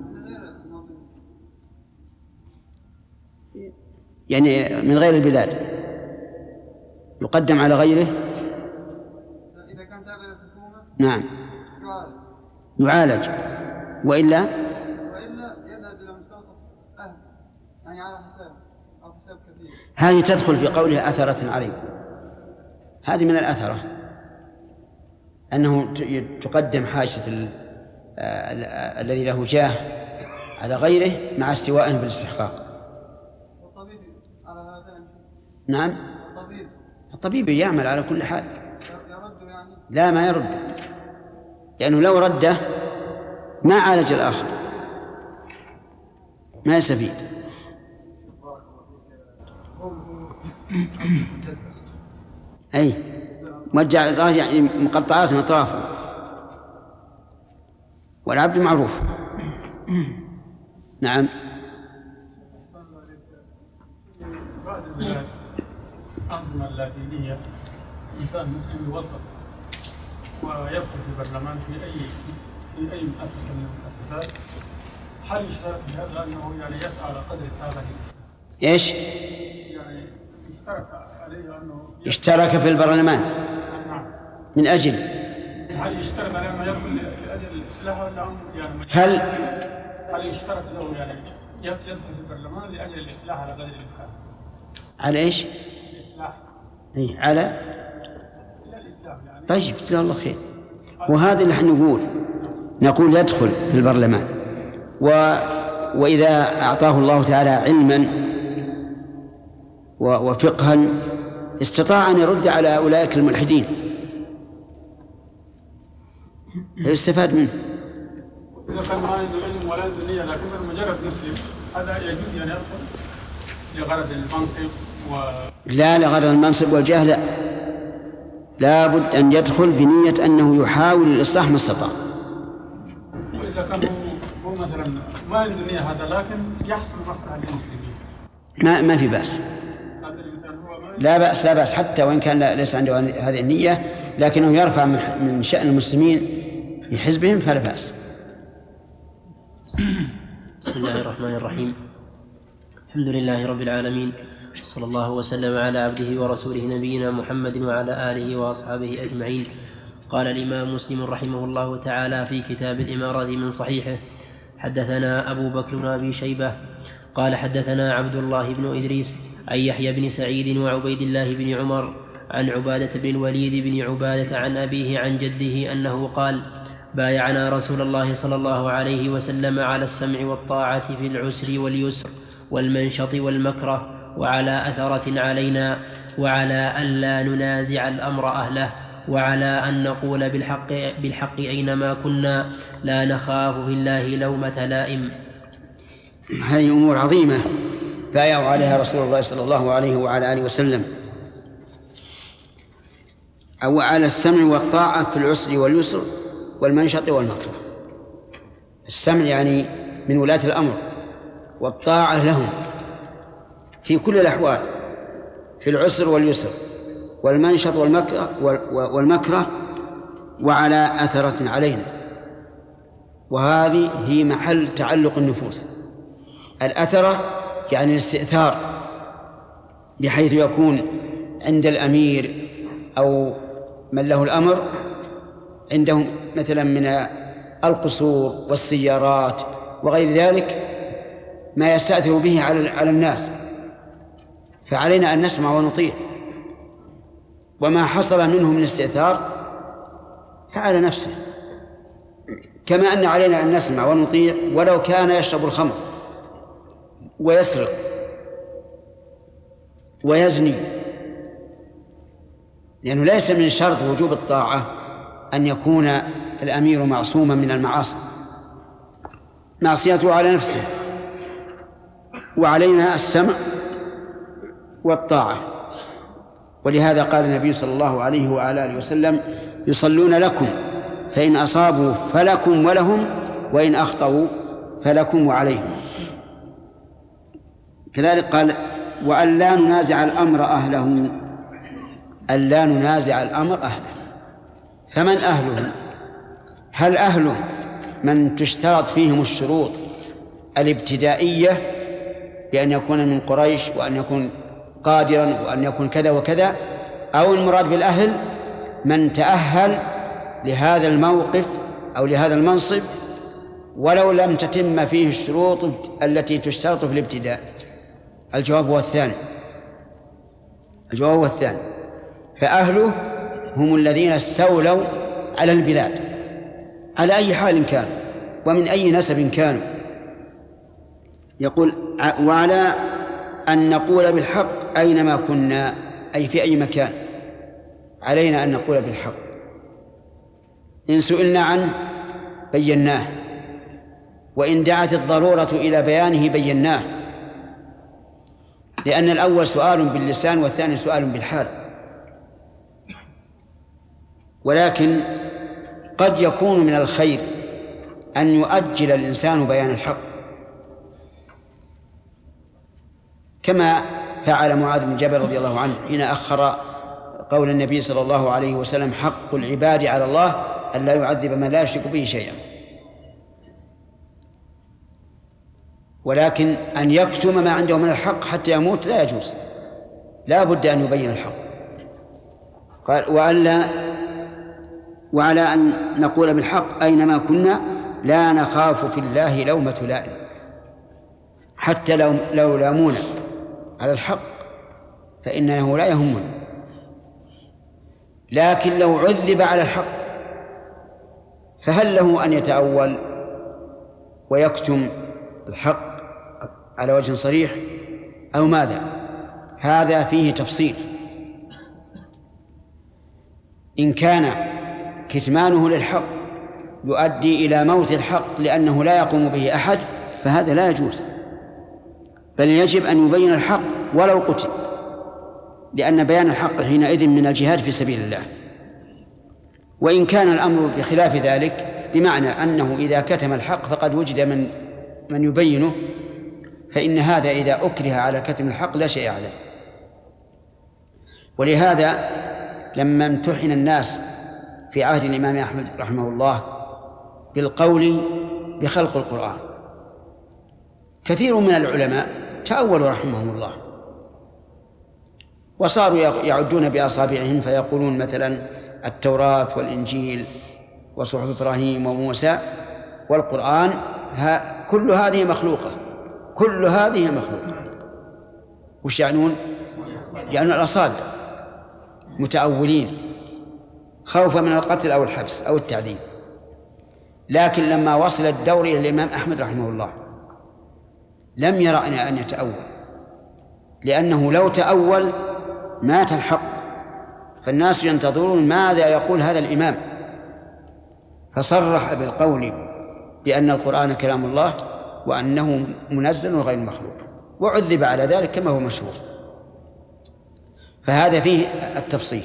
يعني من غير البلاد يقدم على غيره. إذا كان تابع للحكومة نعم يعالج، يعالج، وإلا وإلا يذهب إلى مستوصف أهل، يعني على حساب أو حساب كثير. هذه تدخل في قوله أثرة عليكم، هذه من الأثرة، أنه تقدم حاجة الذي له جاه على غيره مع استوائهم في الاستحقاق. والطبيب على هذا؟ نعم. الطبيب الطبيب يعمل على كل حال. يرد يعني؟ لا ما يرد، لأنه لو رده ما عالج الآخر، ما يستفيد. أي مرجع يعني مقطعات من أطرافه، والعبد معروف. نعم. بعض البلاد الأنظمة اللادينية إنسان مسلم يوظف ويدخل في البرلمان في أي في أي مؤسسة من المؤسسات، هل يشترط في هذا أنه يعني يسعى على قدر هذا الإسلام؟ إيش؟ يعني يشترط عليه أنه اشترك في البرلمان من أجل، هل يشترط عليه أنه يدخل لأجل الإصلاح ولا يعني هل هل يشترط له يعني يدخل في البرلمان لأجل الإصلاح على قدر الإمكان؟ على إيش؟ الإصلاح. أي على. طيب جزاه الله خير. وهذا اللي نقول نقول يدخل في البرلمان، و... وإذا أعطاه الله تعالى علما و... وفقها استطاع أن يرد على أولئك الملحدين يستفاد منه. إذا كان ما عنده علم ولا عنده نية لكن مجرد مسلم، هذا يجوز أن يدخل لغرض المنصب و... لا لغرض المنصب والجاه لا، لابد أن يدخل بنية أنه يحاول الإصلاح ما استطاع. وإذا كان هو مثلا ما عنده نية هذا لكن يحصل مصلحة للمسلمين ما ما في بأس، لا بأس لا بأس حتى وإن كان ليس عنده هذه النية، لكنه يرفع من شأن المسلمين في حزبهم فلا بأس. بسم الله الرحمن الرحيم. الحمد لله رب العالمين، صلى الله وسلم على عبده ورسوله نبينا محمد وعلى آله وأصحابه أجمعين. قال الإمام مسلم رحمه الله تعالى في كتاب الإمارة من صحيحه: حدثنا أبو بكر بن أبي شيبة قال حدثنا عبد الله بن إدريس عن يحيى بن سعيد وعبيد الله بن عمر عن عبادة بن الوليد بن عبادة عن أبيه عن جده أنه قال: بايعنا رسول الله صلى الله عليه وسلم على السمع والطاعة في العسر واليسر والمنشط والمكره، وعلى أثرة علينا، وعلى ألا ننازع الأمر أهله، وعلى أن نقول بالحق, بالحق أينما كنا، لا نخاف في الله لومة لائم. هذه أمور عظيمة بايعوا عليها رسول الله صلى الله عليه وعلى آله وسلم، أو على السمع والطاعة في العسر واليسر والمنشط والمكره. السمع يعني من ولاة الأمر، والطاعة لهم في كل الأحوال في العسر واليسر والمنشط والمكره, والمكره وعلى أثرة علينا. وهذه هي محل تعلق النفوس. الأثرة يعني الاستئثار، بحيث يكون عند الأمير أو من له الأمر عندهم مثلا من القصور والسيارات وغير ذلك ما يستأثر به على الناس، فعلينا أن نسمع ونطيع. وما حصل منه من استئثار فعلى نفسه، كما أن علينا أن نسمع ونطيع ولو كان يشرب الخمر ويسرق ويزني، لأنه ليس من شرط وجوب الطاعة أن يكون الأمير معصوما من المعاصي، معصيته على نفسه. وعلينا السمع والطاعة. ولهذا قال النبي صلى الله عليه وعلى آله وسلم: يصلون لكم فإن أصابوا فلكم ولهم، وإن أخطأوا فلكم وعليهم. كذلك قال: وأن لا ننازع الأمر أهله، أن لا ننازع الأمر أهله. فمن أهله؟ هل أهله من تشترط فيهم الشروط الابتدائية بأن يكون من قريش وأن يكون قادرا وأن يكون كذا وكذا، أو المراد بالأهل من تأهل لهذا الموقف أو لهذا المنصب ولو لم تتم فيه الشروط التي تشترط في الابتداء؟ الجواب هو الثاني. الجواب هو الثاني. فأهله هم الذين استولوا على البلاد على أي حال كانوا ومن أي نسب كانوا. يقول: وعلى أن نقول بالحق أينما كنا، أي في أي مكان علينا أن نقول بالحق. إن سئلنا عنه بيناه، وإن دعت الضرورة إلى بيانه بيناه، لأن الأول سؤال باللسان والثاني سؤال بالحال. ولكن قد يكون من الخير أن يؤجل الإنسان بيان الحق، كما فعل معاذ بن جبل رضي الله عنه حين أخر قول النبي صلى الله عليه وسلم: حق العباد على الله أن لا يعذب من لا يشرك به شيئا. ولكن أن يكتم ما عنده من الحق حتى يموت لا يجوز، لا بد أن يبين الحق. قال: وألا وعلى أن نقول بالحق أينما كنا لا نخاف في الله لومة لائم، حتى لو, لو لامونا على الحق فإنه لا يهمنا. لكن لو عذب على الحق فهل له أن يتأول ويكتم الحق على وجه صريح أو ماذا؟ هذا فيه تفصيل. إن كان كتمانه للحق يؤدي إلى موت الحق لأنه لا يقوم به أحد فهذا لا يجوز، بل يجب أن يبين الحق ولو قتل، لأن بيان الحق حينئذ من الجهاد في سبيل الله. وإن كان الأمر بخلاف ذلك، بمعنى أنه إذا كتم الحق فقد وجد من من يبينه، فإن هذا إذا أكره على كتم الحق لا شيء عليه. ولهذا لما امتحن الناس في عهد الإمام أحمد رحمه الله بالقول بخلق القرآن، كثير من العلماء تأولوا رحمهم الله وصاروا يعدون بأصابعهم فيقولون مثلا التوراة والإنجيل وصحف إبراهيم وموسى والقرآن ها كل هذه مخلوقة، كل هذه مخلوقة. وش يعنون؟ يعني الأصابع، متأولين خوفا من القتل أو الحبس أو التعذيب. لكن لما وصل الدور إلى الإمام أحمد رحمه الله لم يرى أن يتأول، لأنه لو تأول مات الحق، فالناس ينتظرون ماذا يقول هذا الإمام، فصرح بالقول بأن القرآن كلام الله وأنه منزل وغير مخلوق، وعذب على ذلك كما هو مشهور. فهذا فيه التفصيل.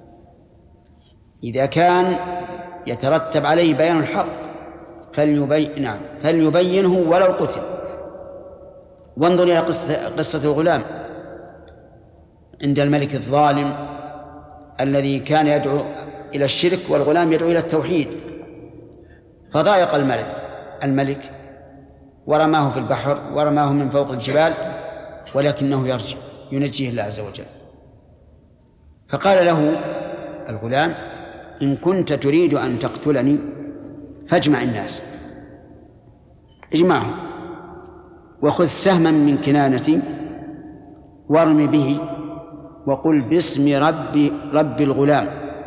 إذا كان يترتب عليه بيان الحق فليبين نعم فليبينه ولو قتل. وانظر إلى قصة, قصة الغلام عند الملك الظالم الذي كان يدعو إلى الشرك والغلام يدعو إلى التوحيد، فضايق الملك الملك ورماه في البحر ورماه من فوق الجبال، ولكنه يرجع ينجيه الله عز وجل. فقال له الغلام: إن كنت تريد أن تقتلني فاجمع الناس، اجمعهم وخذ سهما من كنانتي وارم به وقل باسم رب رب الغلام.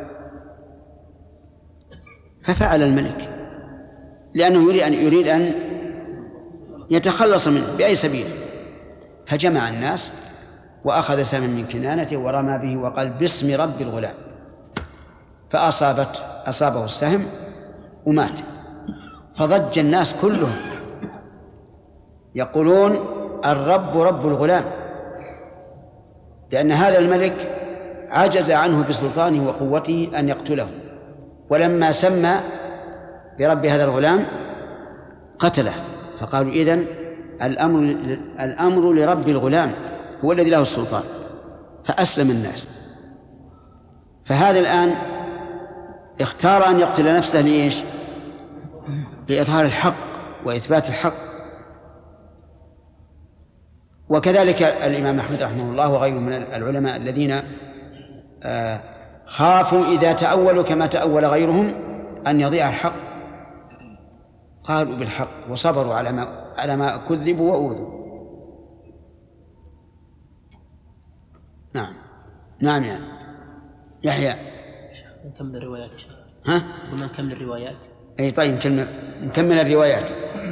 ففعل الملك لأنه يريد أن يريد أن يتخلص منه بأي سبيل، فجمع الناس وأخذ سهما من كنانته ورمى به وقال باسم رب الغلام، فأصابت أصابه السهم ومات. فضج الناس كلهم يقولون الرب رب الغلام، لأن هذا الملك عجز عنه بسلطانه وقوته أن يقتله، ولما سمى برب هذا الغلام قتله. فقالوا إذن الأمر, الأمر لرب الغلام هو الذي له السلطان، فأسلم الناس. فهذا الآن اختار أن يقتل نفسه ليش؟ لإظهار الحق وإثبات الحق. وكذلك الإمام أحمد رحمه الله وغيره من العلماء الذين خافوا إذا تأولوا كما تأول غيرهم أن يضيع الحق، قالوا بالحق وصبروا على ما على ما كذبوا وأوذوا. نعم نعم يا يحيى. نكمل الروايات. ها؟ ونكمل الروايات. أي طيب نكمل نكمل الروايات.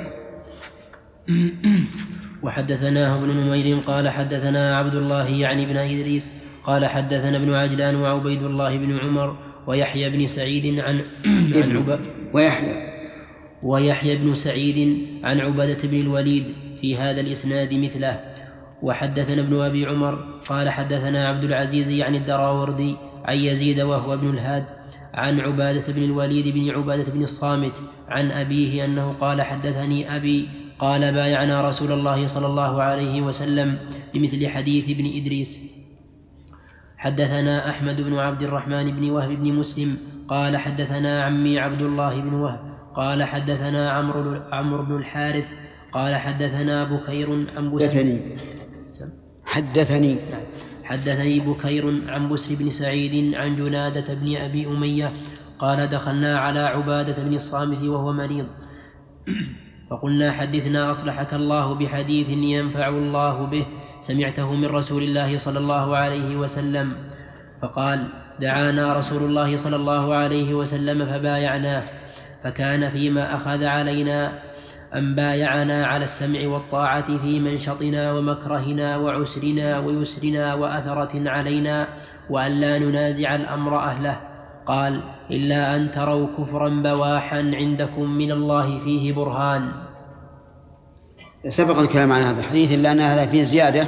وحدثناه ابن نمير قال حدثنا عبد الله يعني بن إدريس قال حدثنا ابن عجلان وعبيد الله بن عمر ويحيى بن سعيد عن ابن ويحيى ويحيى بن سعيد عن عبادة بن الوليد في هذا الإسناد مثله. وحدثنا ابن أبي عمر قال حدثنا عبد العزيز يعني الدراوردي عن يزيد وهو ابن الهاد عن عبادة بن الوليد بن عبادة بن الصامت عن أبيه أنه قال حدثني أبي قال بايعنا رسول الله صلى الله عليه وسلم بمثل حديث ابن إدريس. حدثنا أحمد بن عبد الرحمن بن وهب بن مسلم قال حدثنا عمي عبد الله بن وهب قال حدثنا عمرو عمرو بن الحارث قال حدثنا بكير عن بسر حدثني حدثني حدثني بكير عن بسر بن سعيد عن جنادة بن أبي أمية قال دخلنا على عبادة بن الصامت وهو مريض فقلنا حدثنا أصلحك الله بحديث ينفع الله به سمعته من رسول الله صلى الله عليه وسلم. فقال دعانا رسول الله صلى الله عليه وسلم فبايعناه، فكان فيما أخذ علينا أن بايعنا على السمع والطاعة في منشطنا ومكرهنا وعسرنا ويسرنا وأثرة علينا، وأن لا ننازع الأمر أهله. قال إلا أن تروا كفرا بواحا عندكم من الله فيه برهان. سبق الكلام عن هذا الحديث إلا أن هذا فيه زيادة،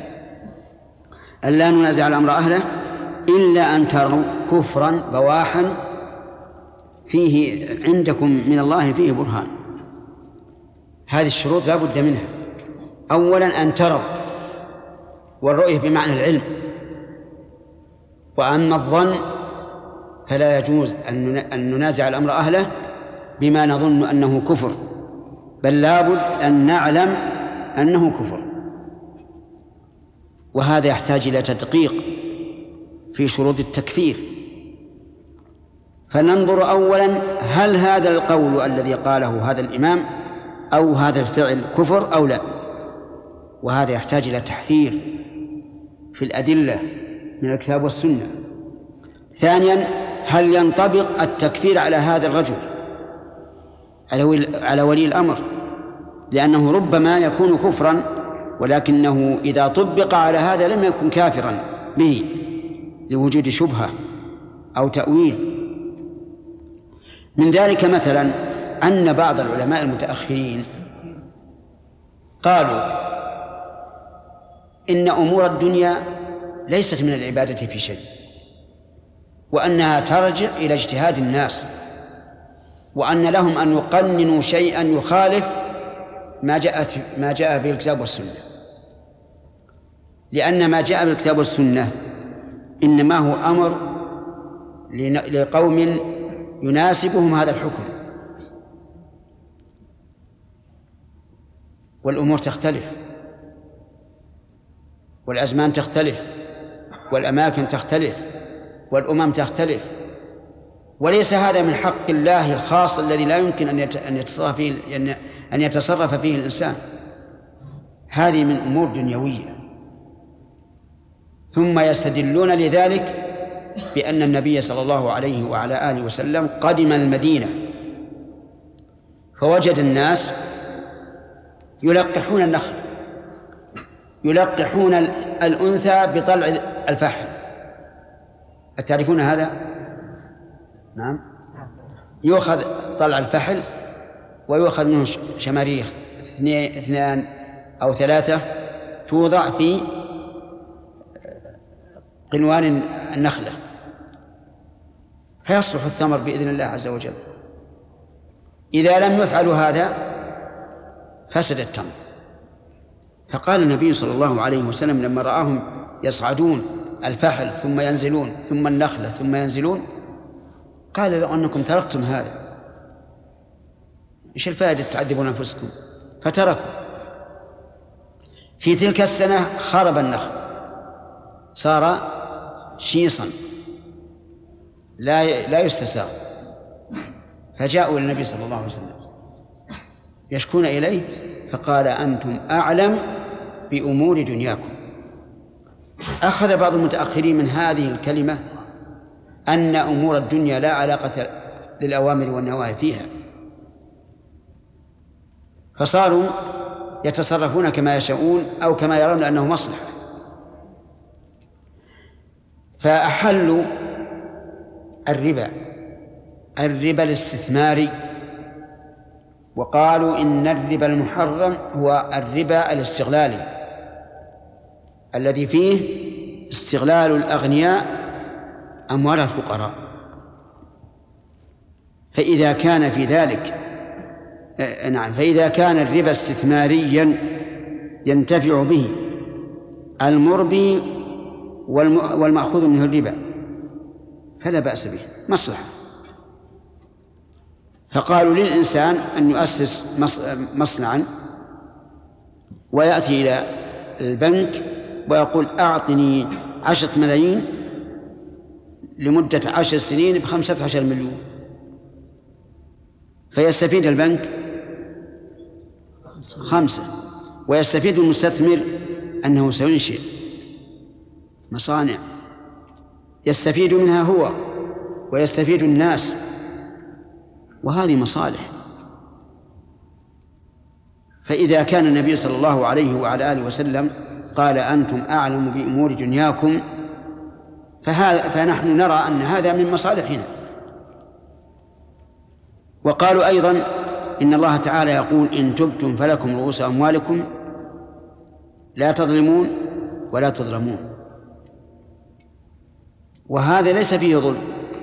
أن لا ننازع الأمر أهله إلا أن تروا كفرا بواحا فيه عندكم من الله فيه برهان. هذه الشروط لا بد منها. أولا أن تروا، والرؤية بمعنى العلم. وأما الظن فلا يجوز أن ننازع الأمر أهله بما نظن أنه كفر، بل لا بد أن نعلم أنه كفر، وهذا يحتاج إلى تدقيق في شروط التكفير. فننظر أولا هل هذا القول الذي قاله هذا الإمام أو هذا الفعل كفر أو لا، وهذا يحتاج إلى تحرير في الأدلة من الكتاب والسنة. ثانيا هل ينطبق التكفير على هذا الرجل على ولي الأمر، لأنه ربما يكون كفرا ولكنه إذا طبق على هذا لم يكن كافرا به لوجود شبهة أو تأويل. من ذلك مثلا أن بعض العلماء المتأخرين قالوا إن أمور الدنيا ليست من العبادة في شيء، وأنها ترجع إلى اجتهاد الناس، وأن لهم أن يقننوا شيئا يخالف ما جاءت ما جاء به الكتاب والسنة، لأن ما جاء بالكتاب والسنة إنما هو أمر لقوم يناسبهم هذا الحكم، والأمور تختلف والأزمان تختلف والأماكن تختلف والأمم تختلف، وليس هذا من حق الله الخاص الذي لا يمكن أن يتصرف فيه أن يتصرف فيه الإنسان. هذه من أمور دنيوية. ثم يستدلون لذلك بأن النبي صلى الله عليه وعلى آله وسلم قدم المدينة فوجد الناس يلقحون النخل، يلقحون الأنثى بطلع الفحل. أتعرفون هذا؟ نعم. يؤخذ طلع الفحل ويؤخذ منه شماريخ اثنان أو ثلاثة توضع في قنوان النخلة فيصلح الثمر بإذن الله عز وجل. إذا لم يفعلوا هذا فسد التمر. فقال النبي صلى الله عليه وسلم لما رآهم يصعدون الفحل ثم ينزلون ثم النخلة ثم ينزلون قال لو أنكم تركتم هذا إيش الفائدة تعذبون أنفسكم؟ فتركوا. في تلك السنة خرب النخل صار شيصا لا لا يستساغ، فجاءوا إلى النبي صلى الله عليه وسلم يشكون إليه فقال أنتم أعلم بأمور دنياكم. أخذ بعض المتأخرين من هذه الكلمة أن أمور الدنيا لا علاقة للأوامر والنواهي فيها، فصاروا يتصرفون كما يشاءون أو كما يرون أنه مصلحة، فأحلوا الربا الربا الاستثماري، وقالوا إن الربا المحرم هو الربا الاستغلالي الذي فيه استغلال الأغنياء أموال الفقراء. فإذا كان في ذلك نعم فإذا كان الربا استثماريا ينتفع به المربي والمأخوذ منه الربا فلا بأس به، مصلحة. فقالوا للإنسان أن يؤسس مصنعا ويأتي إلى البنك ويقول أعطني عشرة ملايين لمدة عشر سنين بخمسة عشر مليون، فيستفيد البنك خمسة ويستفيد المستثمر أنه سينشئ مصانع يستفيد منها هو ويستفيد الناس، وهذه مصالح. فإذا كان النبي صلى الله عليه وعلى آله وسلم قال أنتم أعلم بأمور دنياكم، فهذا فنحن نرى أن هذا من مصالحنا. وقالوا أيضا إن الله تعالى يقول إن تبتم فلكم رؤوس أموالكم لا تظلمون ولا تظلمون، وهذا ليس فيه ظلم،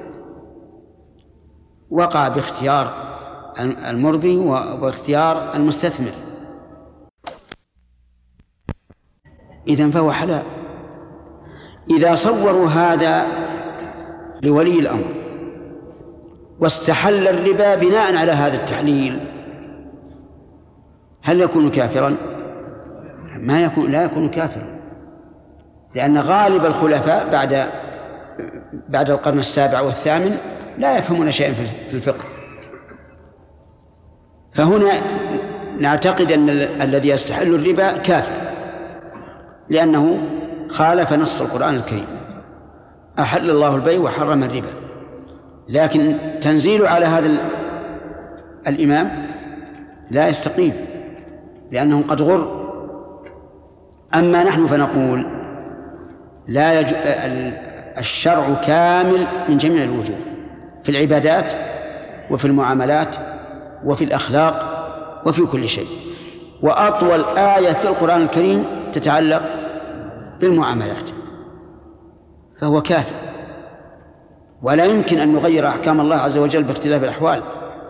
وقع باختيار المربي واختيار المستثمر، إذن فهو حلال. إذا صوروا هذا لولي الأمر واستحل الربا بناء على هذا التحليل هل يكون كافرا؟ ما يكون، لا يكون كافرا، لأن غالب الخلفاء بعد بعد القرن السابع والثامن لا يفهمون شيئا في الفقه. فهنا نعتقد أن الذي يستحل الربا كافر لأنه خالف نص القرآن الكريم، أحل الله البيع وحرم الربا. لكن تنزيل على هذا الإمام لا يستقيم لأنه قد غر. أما نحن فنقول لا يج... الشرع كامل من جميع الوجوه، في العبادات وفي المعاملات وفي الأخلاق وفي كل شيء. وأطول آية في القرآن الكريم تتعلق بالمعاملات، فهو كافر. ولا يمكن أن نغير أحكام الله عز وجل باختلاف الأحوال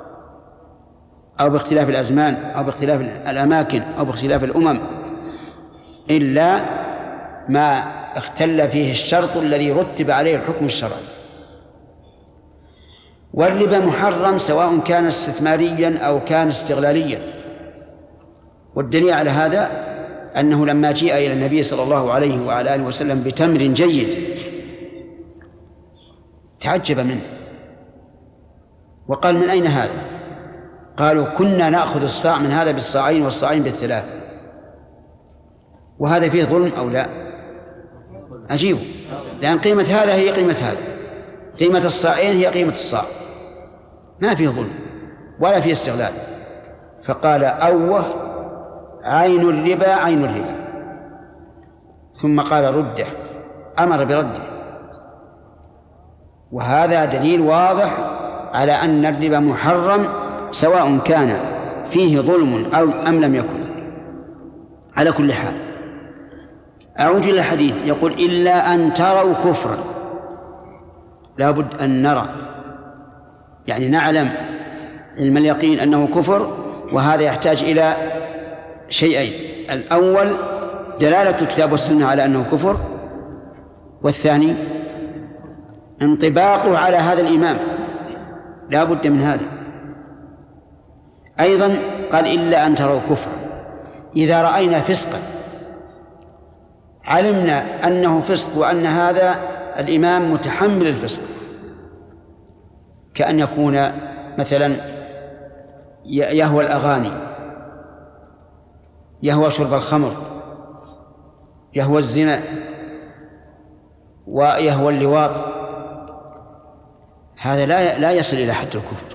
أو باختلاف الأزمان أو باختلاف الأماكن أو باختلاف الأمم إلا ما اختل فيه الشرط الذي رتب عليه الحكم الشرعي. والربا محرم سواء كان استثماريا أو كان استغلاليا. والدليل على هذا أنه لما جاء إلى النبي صلى الله عليه وعلى آله وسلم بتمر جيد تعجب منه وقال من أين هذا؟ قالوا كنا نأخذ الصاع من هذا بالصاعين والصاعين بالثلاث. وهذا فيه ظلم أو لا؟ عجيب، لأن قيمة هذا هي قيمة هذا، قيمة الصاعين هي قيمة الصاع، ما فيه ظلم ولا فيه استغلال. فقال أوه عين الربا عين الربا، ثم قال رده، أمر برده. وهذا دليل واضح على أن الربا محرم سواء كان فيه ظلم أو أم لم يكن. على كل حال أعود إلى الحديث يقول إلا أن تروا كفرا، لا بد أن نرى، يعني نعلم علم اليقين أنه كفر. وهذا يحتاج إلى شيئين: الأول دلالة الكتاب والسنة على أنه كفر، والثاني انطباقه على هذا الإمام، لا بد من هذا. أيضا قال إلا أن تروا كفرا، إذا رأينا فسقا علمنا أنه فسق وأن هذا الإمام متحمل الفسق، كأن يكون مثلا يهوى الأغاني، يهوى شرب الخمر، يهوى الزنا، ويهوى اللواط، هذا لا لا يصل إلى حد الكفر.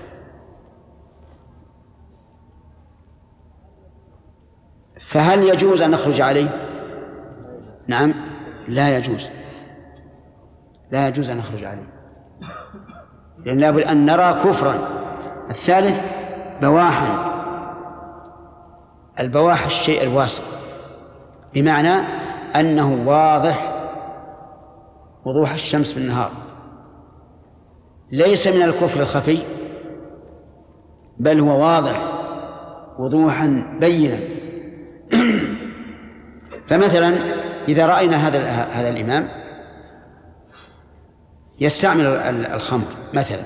فهل يجوز أن نخرج عليه؟ نعم، لا يجوز، لا يجوز أن نخرج عليه. لأن لابد أن نرى كفرا. الثالث بواحا. البواح الشيء الواسع، بمعنى أنه واضح وضوح الشمس في النهار، ليس من الكفر الخفي، بل هو واضح وضوحا بينا. فمثلا إذا رأينا هذا هذا الإمام يستعمل الخمر مثلا،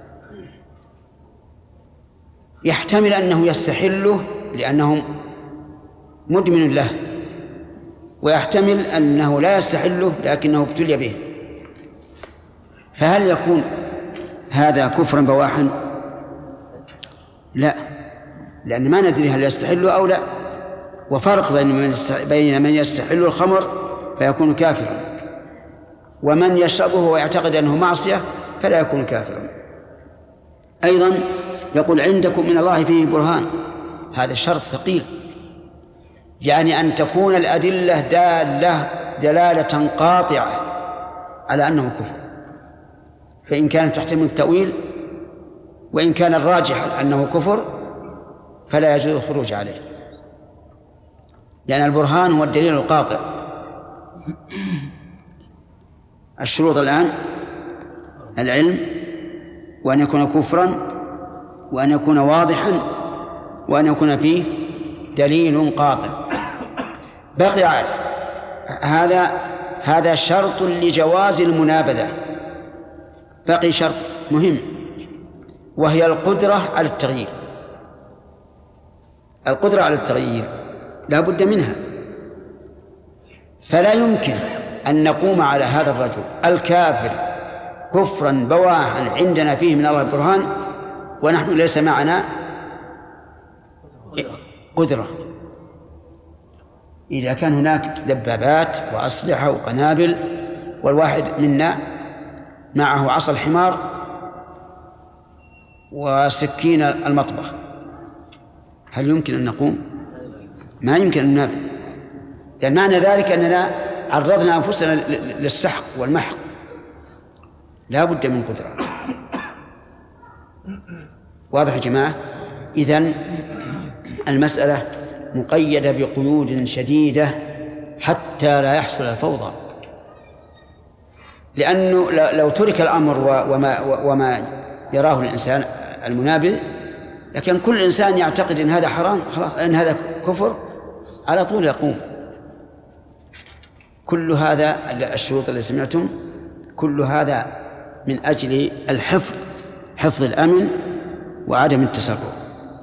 يحتمل أنه يستحله لأنه مدمن له، ويحتمل أنه لا يستحله لكنه ابتلي به، فهل يكون هذا كفرا بواحا؟ لا، لأن ما ندري هل يستحله أو لا، وفرق بين من يستحل الخمر فيكون كافرا ومن يشربه ويعتقد أنه معصية فلا يكون كافرا. أيضا يقول عندكم من الله فيه برهان، هذا شرط ثقيل، يعني أن تكون الأدلة دالة دلالة قاطعة على أنه كفر، فإن كانت تحتمل التأويل وإن كان الراجح أنه كفر فلا يجوز الخروج عليه، لأن البرهان هو الدليل القاطع. الشروط الآن العلم، وأن يكون كفرا، وأن يكون واضحا، وأن يكون فيه دليل قاطع. بقي هذا هذا شرط لجواز المنابذة. بقي شرط مهم وهي القدرة على التغيير. القدرة على التغيير لا بد منها، فلا يمكن أن نقوم على هذا الرجل الكافر كفرا بواحا عندنا فيه من الله البرهان ونحن ليس معنا قدرة. إذا كان هناك دبابات وأسلحة وقنابل والواحد منا معه عصا الحمار وسكين المطبخ، هل يمكن أن نقوم؟ ما يمكن أن ننابذ، لأن معنى ذلك أننا عرضنا أنفسنا للسحق والمحق. لا بد من قدرة. واضح يا جماعة؟ إذن المسألة مقيدة بقيود شديدة حتى لا يحصل الفوضى، لأنه لو ترك الأمر وما, وما يراه الإنسان المنابذ لكن كل إنسان يعتقد أن هذا حرام خلاص، أن هذا كفر على طول يقوم. كل هذا الشروط اللي سمعتم كل هذا من أجل الحفظ، حفظ الأمن وعدم التسرع.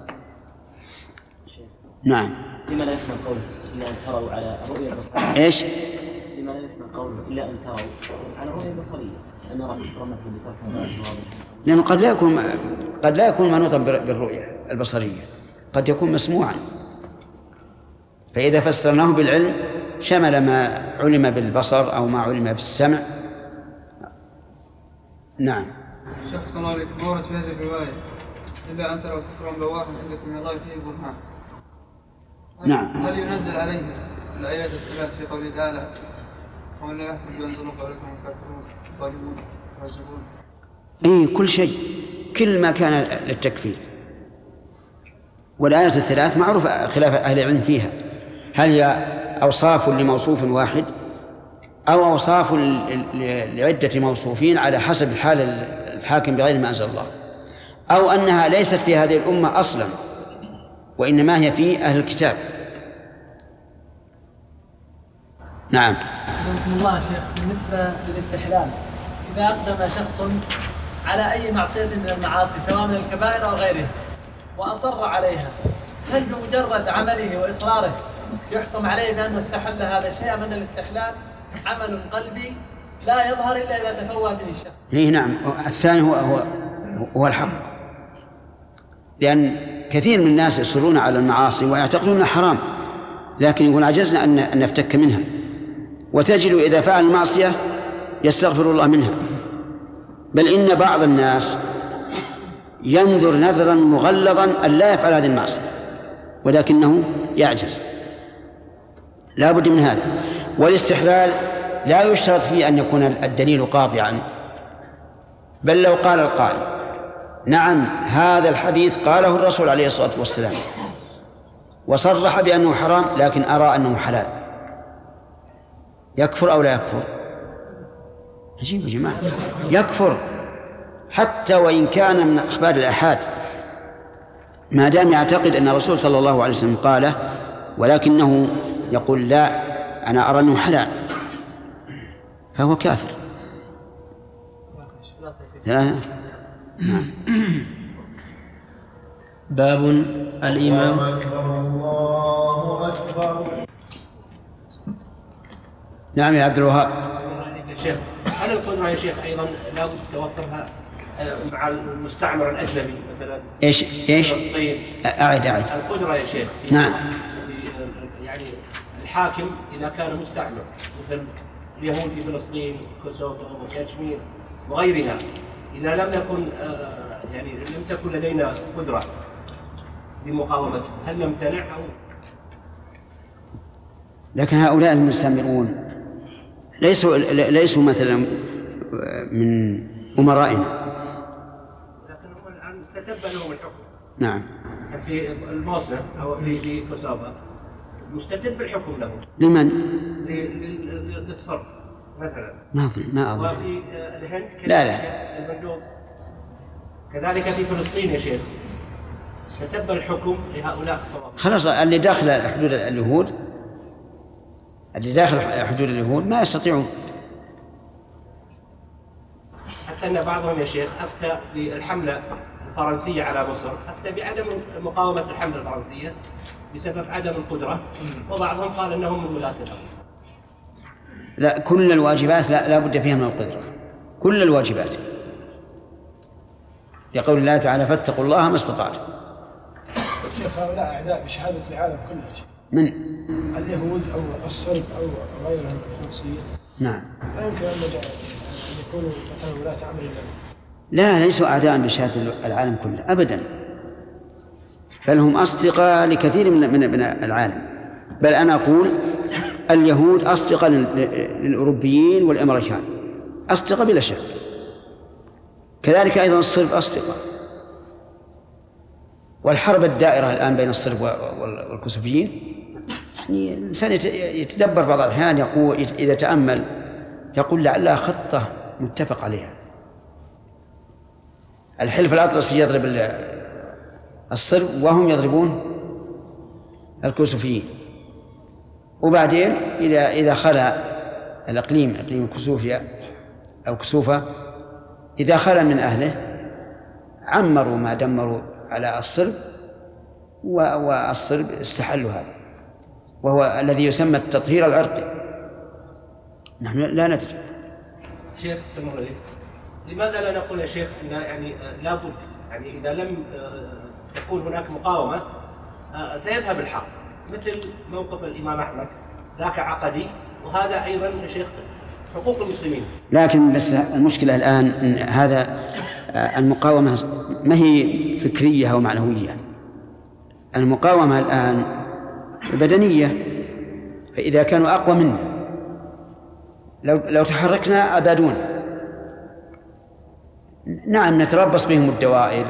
نعم. لما لا يحمل قوله إلا أن تروا على رؤية البصرية؟ إيش؟ لما لا يحمل قوله إلا أن تروا على رؤية البصرية، أن نرى كرامته بترك الصلاة واضحة. لأنه قد لا يكون قد لا يكون منوطا بالرؤية البصرية، قد يكون مسموعا، فإذا فسرناه بالعلم شمل ما علم بالبصر أو ما علم بالسمع. نعم. شخص الله عليكم ورد في هذه الرواية إلا أن تروا كفرا بواحا عندكم من الله فيه برهان. نعم. هل ينزل عليه الآيات الثلاث في قوله تعالى ومن لا يحفظ بأنزل قولكم الكافرون ظالمون فاسقون؟ إيه، كل شيء، كل ما كان للتكفير. والآيات الثلاث معروف خلاف أهل العلم فيها، هل هي أوصاف لموصوف واحد أو أوصاف لعدة موصوفين على حسب حال الحاكم بغير ما أنزل الله، أو أنها ليست في هذه الأمة أصلا وإنما هي في أهل الكتاب. نعم. رحمه الله شيخ، بالنسبة للاستحلال، إذا أقدم شخص على أي معصية من المعاصي سواء من الكبائر أو غيرها وأصر عليها، هل بمجرد عمله وإصراره يحكم عليه بأنه استحل هذا الشيء، أم أن الاستحلال عمل قلبي لا يظهر إلا إذا تفوه به الشخص؟ إيه نعم، الثاني هو هو هو الحق، لأن كثير من الناس يصرون على المعاصي ويعتقدون أنها حرام، لكن يقول عجزنا أن نفتك منها، وتجد إذا فعل المعصية يستغفر الله منها. بل إن بعض الناس ينذر نذرا مغلظا أن لا يفعل هذه المعصية ولكنه يعجز. لا بد من هذا. والاستحلال لا يشترط فيه أن يكون الدليل قاطعا، بل لو قال القائل نعم هذا الحديث قاله الرسول عليه الصلاة والسلام وصرح بأنه حرام لكن أرى أنه حلال، يكفر أو لا يكفر؟ عجيب يا جماعة، يكفر حتى وإن كان من أخبار الآحاد، ما دام يعتقد أن الرسول صلى الله عليه وسلم قاله ولكنه يقول لا أنا أرى أنه حلال فهو كافر. لا. نعم. باب الإمام. نعم يا عبد الوهاب. شيخ هل القدرة يا شيخ أيضا لا بد توفرها مع المستعمر الأجنبي مثلا؟ إيش إيش؟ أعد أعد. القدرة يا شيخ. نعم. يعني الحاكم إذا كان مستعمر مثل اليهود في فلسطين كوسوفو وكشمير وغيرها، إذا لم يكن يعني لم تكن لدينا قدرة بمقاومته هل نمتنع أو؟ لكن هؤلاء المستعمرون ليسوا ليسوا مثلا من أمرائنا. لكن هم الآن استتب لهم الحكم. نعم. في الموصل أو في في كوسوفو مستتب الحكم لهم. لمن؟ للصرف مثلا. ما أظن ما أظن. وفي الهند لا لا. البندوس كذلك في فلسطين يا شيخ استتب الحكم لهؤلاء. خلاص اللي داخل حدود اليهود اللي داخل حدود اليهود ما يستطيعون. حتى أن بعضهم يا شيخ أفتى بالحملة الفرنسية على مصر، أفتى بعدم مقاومة الحملة الفرنسية بسبب عدم القدرة، وبعضهم قال أنهم من ولاة الأمر. لا، كل الواجبات لا, لا بد فيها من القدرة، كل الواجبات، لقول الله تعالى فاتقوا الله ما استطعتم. شيخ هؤلاء أعداء بشهادة العالم كله. من؟ اليهود أو الصرب أو غيرهم الفرنسيين. نعم. لا يمكن أن يكونوا مثلا ولاة أمر الله. لا، ليسوا أعداء بشهادة العالم كله أبدا، بل هم أصدقاء لكثير من من العالم. بل أنا أقول اليهود أصدقاء للأوروبيين والأمريكان، أصدقاء بلا شك. كذلك أيضا الصرب أصدقاء. والحرب الدائرة الآن بين الصرب والكوسوفيين يعني الإنسان يتدبر بعض الأحيان، يقول إذا تأمل يقول لعلها خطة متفق عليها. الحلف الأطلسي يضرب الصرب وهم يضربون الكوسوفيين، وبعدين إذا إذا خلا الإقليم إقليم كوسوفيا أو كسوفة إذا خلا من أهله عمروا ما دمروا على الصرب، والصرب استحلوا هذا، وهو الذي يسمى التطهير العرقي. نحن لا ندري. شيخ سمح لي، لماذا لا نقول يا شيخ أن يعني لابد يعني إذا لم تكون هناك مقاومة سيذهب الحق، مثل موقف الإمام أحمد ذاك عقدي، وهذا أيضا يا شيخ حقوق المسلمين. لكن بس المشكلة الآن أن هذا المقاومة ما هي فكرية أو معنوية، المقاومة الآن بدنية، فإذا كانوا أقوى منا لو لو تحركنا أبادونا. نعم نتربص بهم الدوائر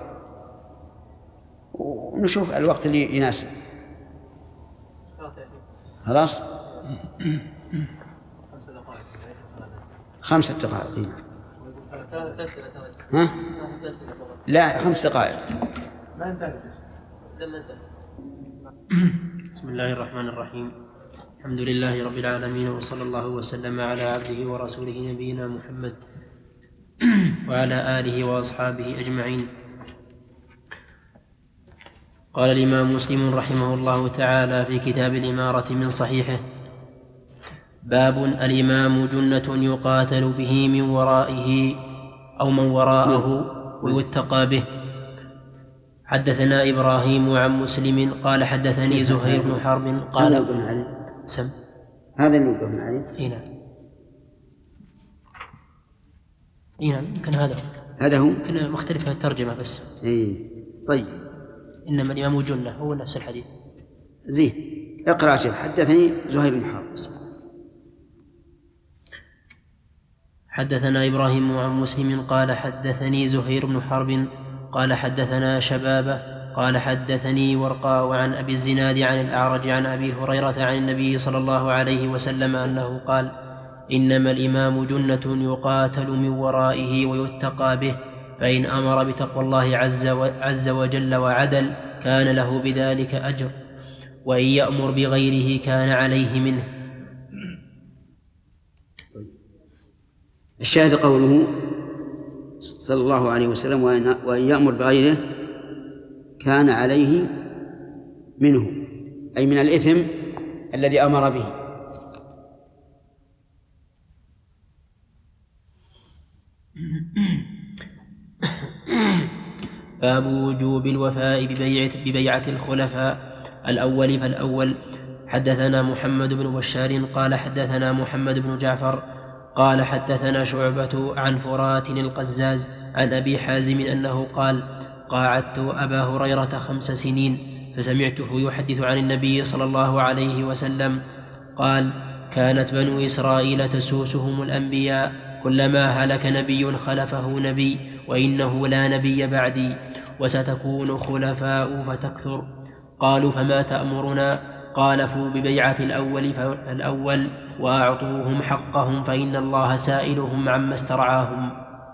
ونشوف الوقت اللي يناسب. خلاص خمس دقائق. ها؟ لا خمس دقائق. بسم الله الرحمن الرحيم. الحمد لله رب العالمين، وصلى الله وسلم على عبده ورسوله نبينا محمد وعلى آله وأصحابه أجمعين. قال الإمام مسلم رحمه الله تعالى في كتاب الإمارة من صحيحه: باب الإمام جنة يقاتل به من ورائه أو من وراءه ويتقى به. حدثنا إبراهيم عن مسلم قال حدثني زهير بن حرب قال سم هذا اللي يقولون عليه. اي نعم اي نعم يمكن هذا هذا هو، يمكن مختلفة الترجمة بس. اي طيب. إنما الإمام جنة هو نفس الحديث. زين اقرأ شيخ. حدثني زهير بن حرب. حدثنا إبراهيم عن مسلم قال حدثني زهير بن حرب قال حدثنا شبابة قال حدثني ورقاء عن أبي الزناد عن الأعرج عن أبي هريرة عن النبي صلى الله عليه وسلم أنه قال: إنما الإمام جنة يقاتل من ورائه ويتقى به، فإن أمر بتقوى الله عز وجل وعدل كان له بذلك أجر، وإن يأمر بغيره كان عليه منه. الشاهد قوله صلى الله عليه وسلم: وإن يأمر بغيره كان عليه منه، أي من الإثم الذي أمر به. باب وجوب الوفاء ببيعة, ببيعة الخلفاء الأول فالأول. حدثنا محمد بن بشار قال حدثنا محمد بن جعفر قال حدثنا شعبة عن فرات القزاز عن أبي حازم أنه قال: قاعدت أبا هريرة خمس سنين فسمعته يحدث عن النبي صلى الله عليه وسلم قال: كانت بنو إسرائيل تسوسهم الأنبياء، كلما هلك نبي خلفه نبي، وإنه لا نبي بعدي، وستكون خلفاء فتكثر. قالوا: فما تأمرنا؟ قال: فوا ببيعة الأول فالأول وأعطوهم حقهم، فإن الله سائلهم عما استرعاهم.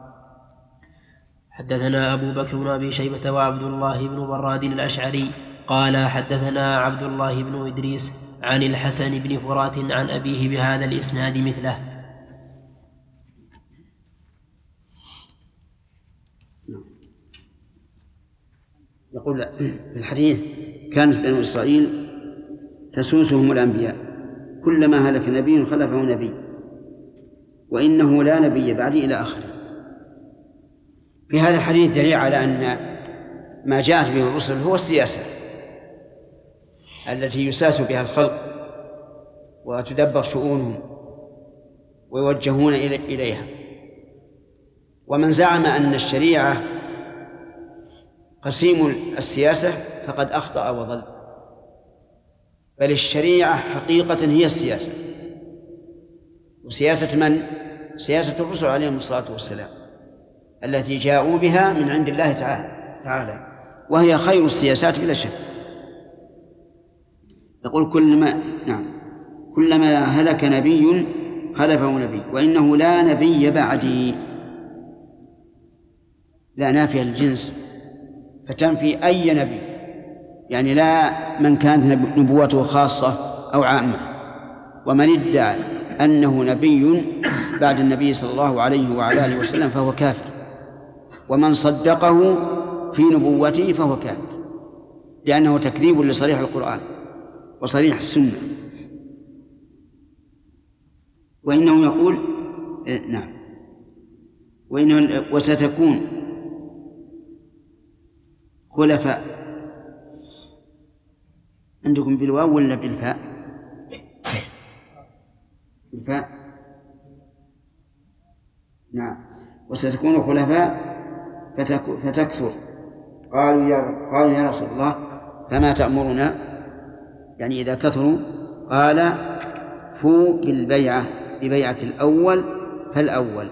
حدثنا أبو بكر بن أبي شيبة وعبد الله بن براد الأشعري قال حدثنا عبد الله بن إدريس عن الحسن بن فرات عن أبيه بهذا الإسناد مثله. يقول في الحديث: كانت بنو إسرائيل تسوسهم الأنبياء، كلما هلك نبي خلفه نبي، وإنه لا نبي بعدي، إلى آخره. في هذا الحديث دليل على أن ما جاءت به الرسل هو السياسة التي يساس بها الخلق وتدبر شؤونهم ويوجهون إليها. ومن زعم أن الشريعة قسيم السياسة فقد أخطأ وضل، بل الشريعة حقيقة هي السياسة. وسياسة من؟ سياسة الرسل عليهم الصلاة والسلام التي جاءوا بها من عند الله تعالى، وهي خير السياسات بلا شك. يقول: كلما نعم كلما هلك نبي خلفه نبي، وإنه لا نبي بعدي. لا نافية للجنس فتنفي أي نبي، يعني لا من كانت نبوته خاصة أو عامة. ومن ادعى أنه نبي بعد النبي صلى الله عليه وعلى آله وسلم فهو كافر، ومن صدقه في نبوته فهو كافر، لأنه تكذيب لصريح القرآن وصريح السنة. وإنه يقول نعم وإنه وستكون خلفاء. عندكم بالواو ولا بالفاء؟ بالفاء. نعم. وستكون خلفاء فتكثر. قالوا يا قالوا يا رسول الله فما تأمرنا؟ يعني إذا كثروا. قال: فوا بالبيعة ببيعة الأول فالأول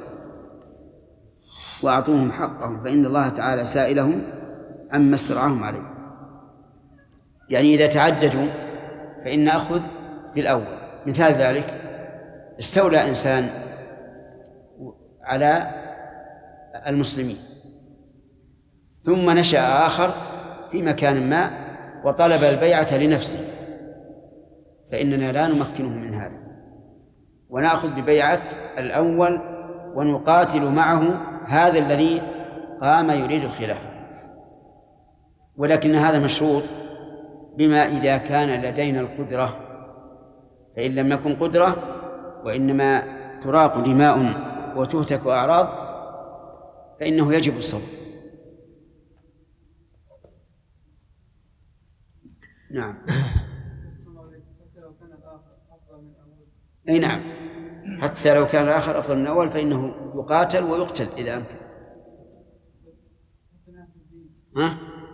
وأعطوهم حقهم، فإن الله تعالى سائلهم عما استرعاهم عليه. يعني إذا تعددوا فإن نأخذ بالأول. مثال ذلك: استولى إنسان على المسلمين، ثم نشأ آخر في مكان ما وطلب البيعة لنفسه، فإننا لا نمكنه من هذا، ونأخذ ببيعة الأول ونقاتل معه هذا الذي قام يريد الخلافة. ولكن هذا مشروط بما إذا كان لدينا القدرة، فإن لم يكن قدرة وإنما تراق دماء وتهتك أعراض فإنه يجب الصبر. نعم. أي نعم، حتى لو كان الآخر أفضل من الأول فإنه يقاتل ويقتل إذا أمكن. ها؟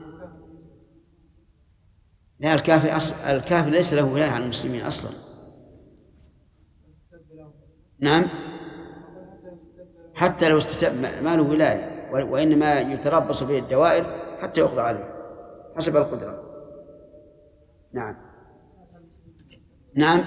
لا، الكافر أصل الكافر ليس له ولاية على المسلمين أصلا. نعم. حتى لو استتب ما له ولاية، وإنما يتربص به الدوائر حتى يقضى عليه حسب القدرة. نعم نعم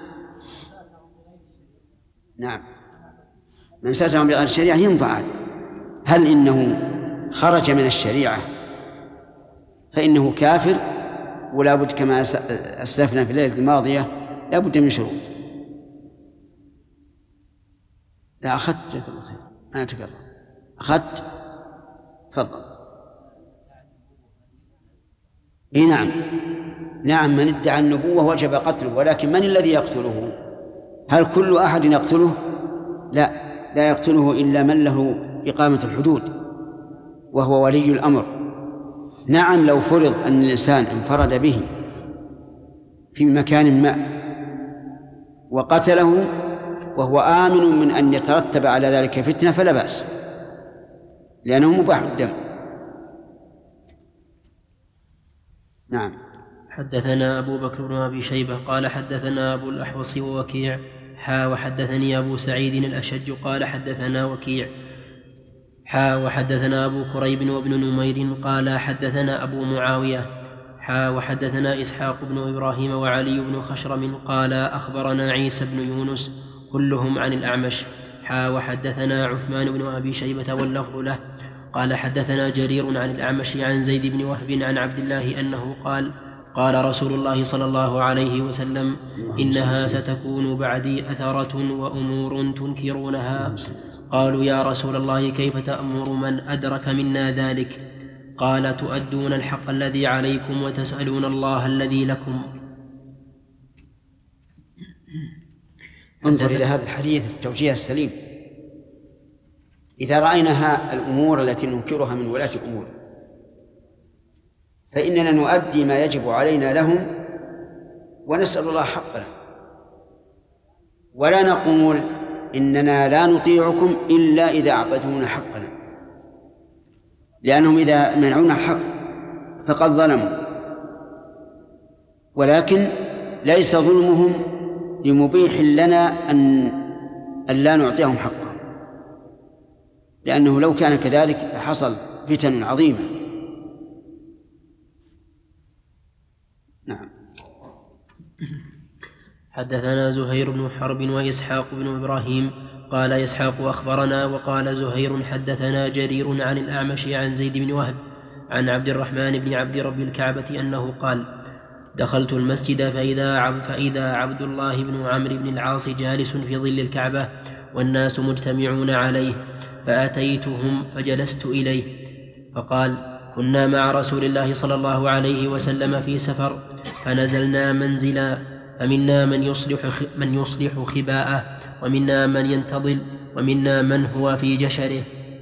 نعم من ساسهم بغير الشريعة ينظر عليه، هل إنه خرج من الشريعة فإنه كافر، ولا بد كما أسلفنا في الليلة الماضية لا بد من شروط. لا أخذت أنا أتكلم أخذت تفضل. إيه نعم نعم من ادعى النبوة وجب قتله، ولكن من الذي يقتله؟ هل كل أحد يقتله؟ لا، لا يقتله إلا من له إقامة الحدود وهو ولي الأمر. نعم لو فرض أن الإنسان انفرد به في مكان ما وقتله وهو آمن من أن يترتب على ذلك فتنة فلا بأس، لأنه مباح الدم. نعم. حدثنا أبو بكر بن أبي شيبة قال حدثنا أبو الأحوص ووكيع حا وحدثني أبو سعيد الأشج قال حدثنا وكيع حا وحدثنا أبو كريب وابن نمير قال حدثنا أبو معاوية حا وحدثنا إسحاق بن إبراهيم وعلي بن خشرم قال أخبرنا عيسى بن يونس كلهم عن الأعمش حا وحدثنا عثمان بن أبي شيبة واللفظ له قال حدثنا جرير عن الأعمش عن زيد بن وهب عن عبد الله أنه قال قال رسول الله صلى الله عليه وسلم إنها ستكون بعدي أثرة وأمور تنكرونها. قالوا يا رسول الله كيف تأمر من أدرك منا ذلك؟ قال تؤدون الحق الذي عليكم وتسألون الله الذي لكم. انظر إلى هذا الحديث التوجيه السليم. إذا رأينا الأمور التي ننكرها من ولاة الأمور فإننا نؤدي ما يجب علينا لهم ونسأل الله حقنا، ولا نقول إننا لا نطيعكم إلا إذا أعطيتمونا حقنا، لأنهم إذا منعونا الحق فقد ظلموا، ولكن ليس ظلمهم لمبيح لنا أن أن لا نعطيهم حقهم، لأنه لو كان كذلك حصل فتن عظيمة. نعم. حدثنا زهير بن حرب وإسحاق بن إبراهيم قال إسحاق أخبرنا وقال زهير حدثنا جرير عن الأعمش عن زيد بن وهب عن عبد الرحمن بن عبد رب الكعبة أنه قال دخلت المسجد فإذا عبد, فإذا عبد الله بن عمرو بن العاص جالس في ظل الكعبة والناس مجتمعون عليه، فأتيتهم فجلست إليه فقال كنا مع رسول الله صلى الله عليه وسلم في سفر فنزلنا منزلا فمنا من يصلح, من يصلح خباءه ومنا من ينتظل ومنا من هو في جشره،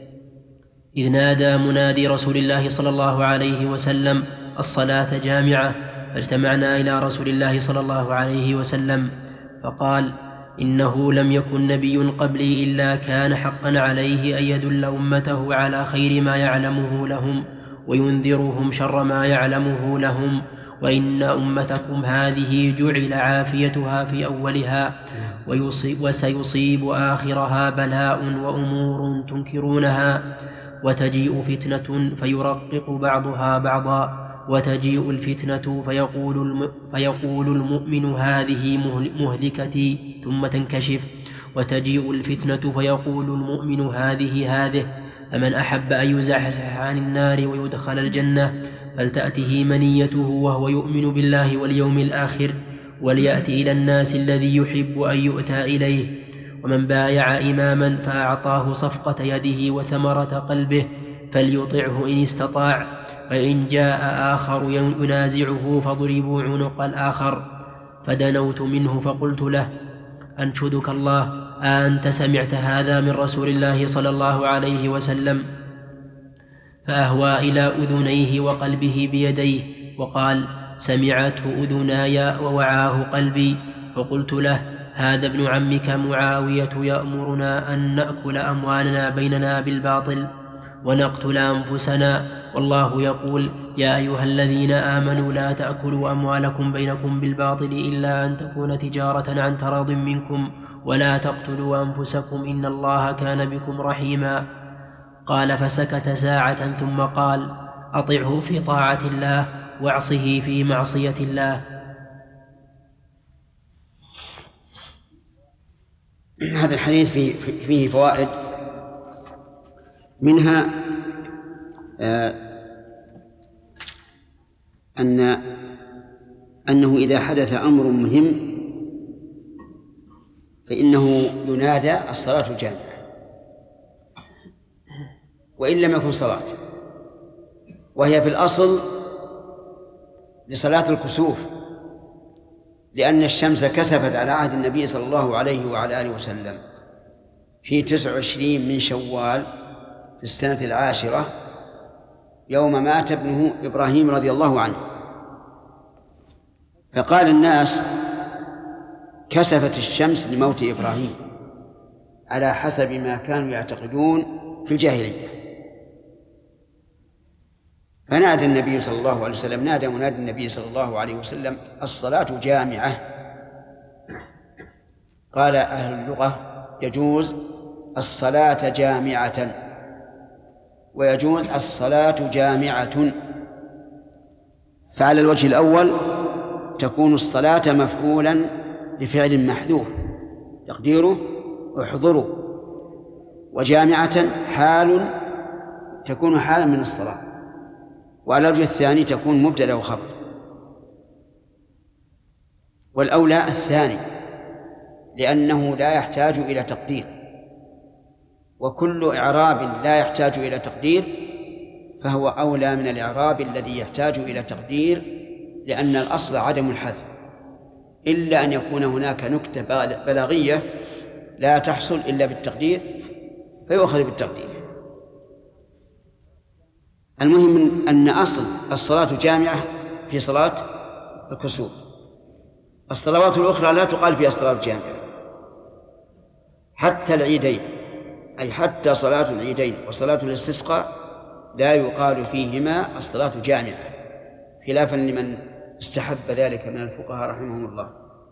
إذ نادى منادي رسول الله صلى الله عليه وسلم الصلاة جامعة، فاجتمعنا إلى رسول الله صلى الله عليه وسلم فقال إنه لم يكن نبي قبلي إلا كان حقا عليه أن يدل أمته على خير ما يعلمه لهم وينذرهم شر ما يعلمه لهم، وإن أمتكم هذه جعل عافيتها في أولها ويصيب وسيصيب آخرها بلاء وأمور تنكرونها، وتجيء فتنة فيرقق بعضها بعضا، وتجيء الفتنة فيقول, الم... فيقول المؤمن هذه مهلكتي ثم تنكشف، وتجيء الفتنة فيقول المؤمن هذه هذه، فمن أحب أن يزحزح عن النار ويدخل الجنة فلتأته منيته وهو يؤمن بالله واليوم الآخر، وليأتي إلى الناس الذي يحب أن يؤتى إليه، ومن بايع إماما فأعطاه صفقة يده وثمرة قلبه فليطعه إن استطاع، فإن جاء آخر ينازعه فضربوا عنق الآخر. فدنوت منه فقلت له أنشدك الله أنت سمعت هذا من رسول الله صلى الله عليه وسلم؟ فأهوى إلى أذنيه وقلبه بيديه وقال سمعته أذناي ووعاه قلبي. فقلت له هذا ابن عمك معاوية يأمرنا أن نأكل أموالنا بيننا بالباطل ونقتل أنفسنا، والله يقول يا أيها الذين آمنوا لا تأكلوا أموالكم بينكم بالباطل إلا أن تكون تجارة عن تراض منكم ولا تقتلوا أنفسكم إن الله كان بكم رحيما. قال فسكت ساعة ثم قال أطعه في طاعة الله واعصه في معصية الله. هذا الحديث فيه, فيه فوائد، منها آه أن أنه إذا حدث أمر مهم فإنه ينادى الصلاة جامعة وإن لم يكن صلاة، وهي في الأصل لصلاة الكسوف، لأن الشمس كسفت على عهد النبي صلى الله عليه وعلى آله وسلم في تسع وعشرين من شوال في السنة العاشرة يوم مات ابنه إبراهيم رضي الله عنه، فقال الناس كسفت الشمس لموت إبراهيم على حسب ما كانوا يعتقدون في الجاهلية. فنادى النبي صلى الله عليه وسلم، نادى منادي النبي صلى الله عليه وسلم الصلاة جامعة. قال أهل اللغة يجوز الصلاة جامعة ويجوز الصلاة جامعة. فعلى الوجه الأول تكون الصلاة مفعولا لفعل محذوف تقديره احضروا، وجامعة حال تكون حالا من الصلاة. وعلى الوجه الثاني تكون مبتدأ وخبر، والأولى الثاني لأنه لا يحتاج إلى تقدير، وكل إعراب لا يحتاج إلى تقدير فهو أولى من الإعراب الذي يحتاج إلى تقدير، لأن الأصل عدم الحذف إلا أن يكون هناك نكتة بلاغية لا تحصل إلا بالتقدير فيؤخذ بالتقدير. المهم أن أصل الصلاة جامعة في صلاة الكسوف. الصلوات الأخرى لا تقال فيها الصلاة جامعة، حتى العيدين، أي حتى صلاة العيدين وصلاة الاستسقاء لا يقال فيهما الصلاة جامعة، خلافا لمن استحب ذلك من الفقهاء رحمهم الله.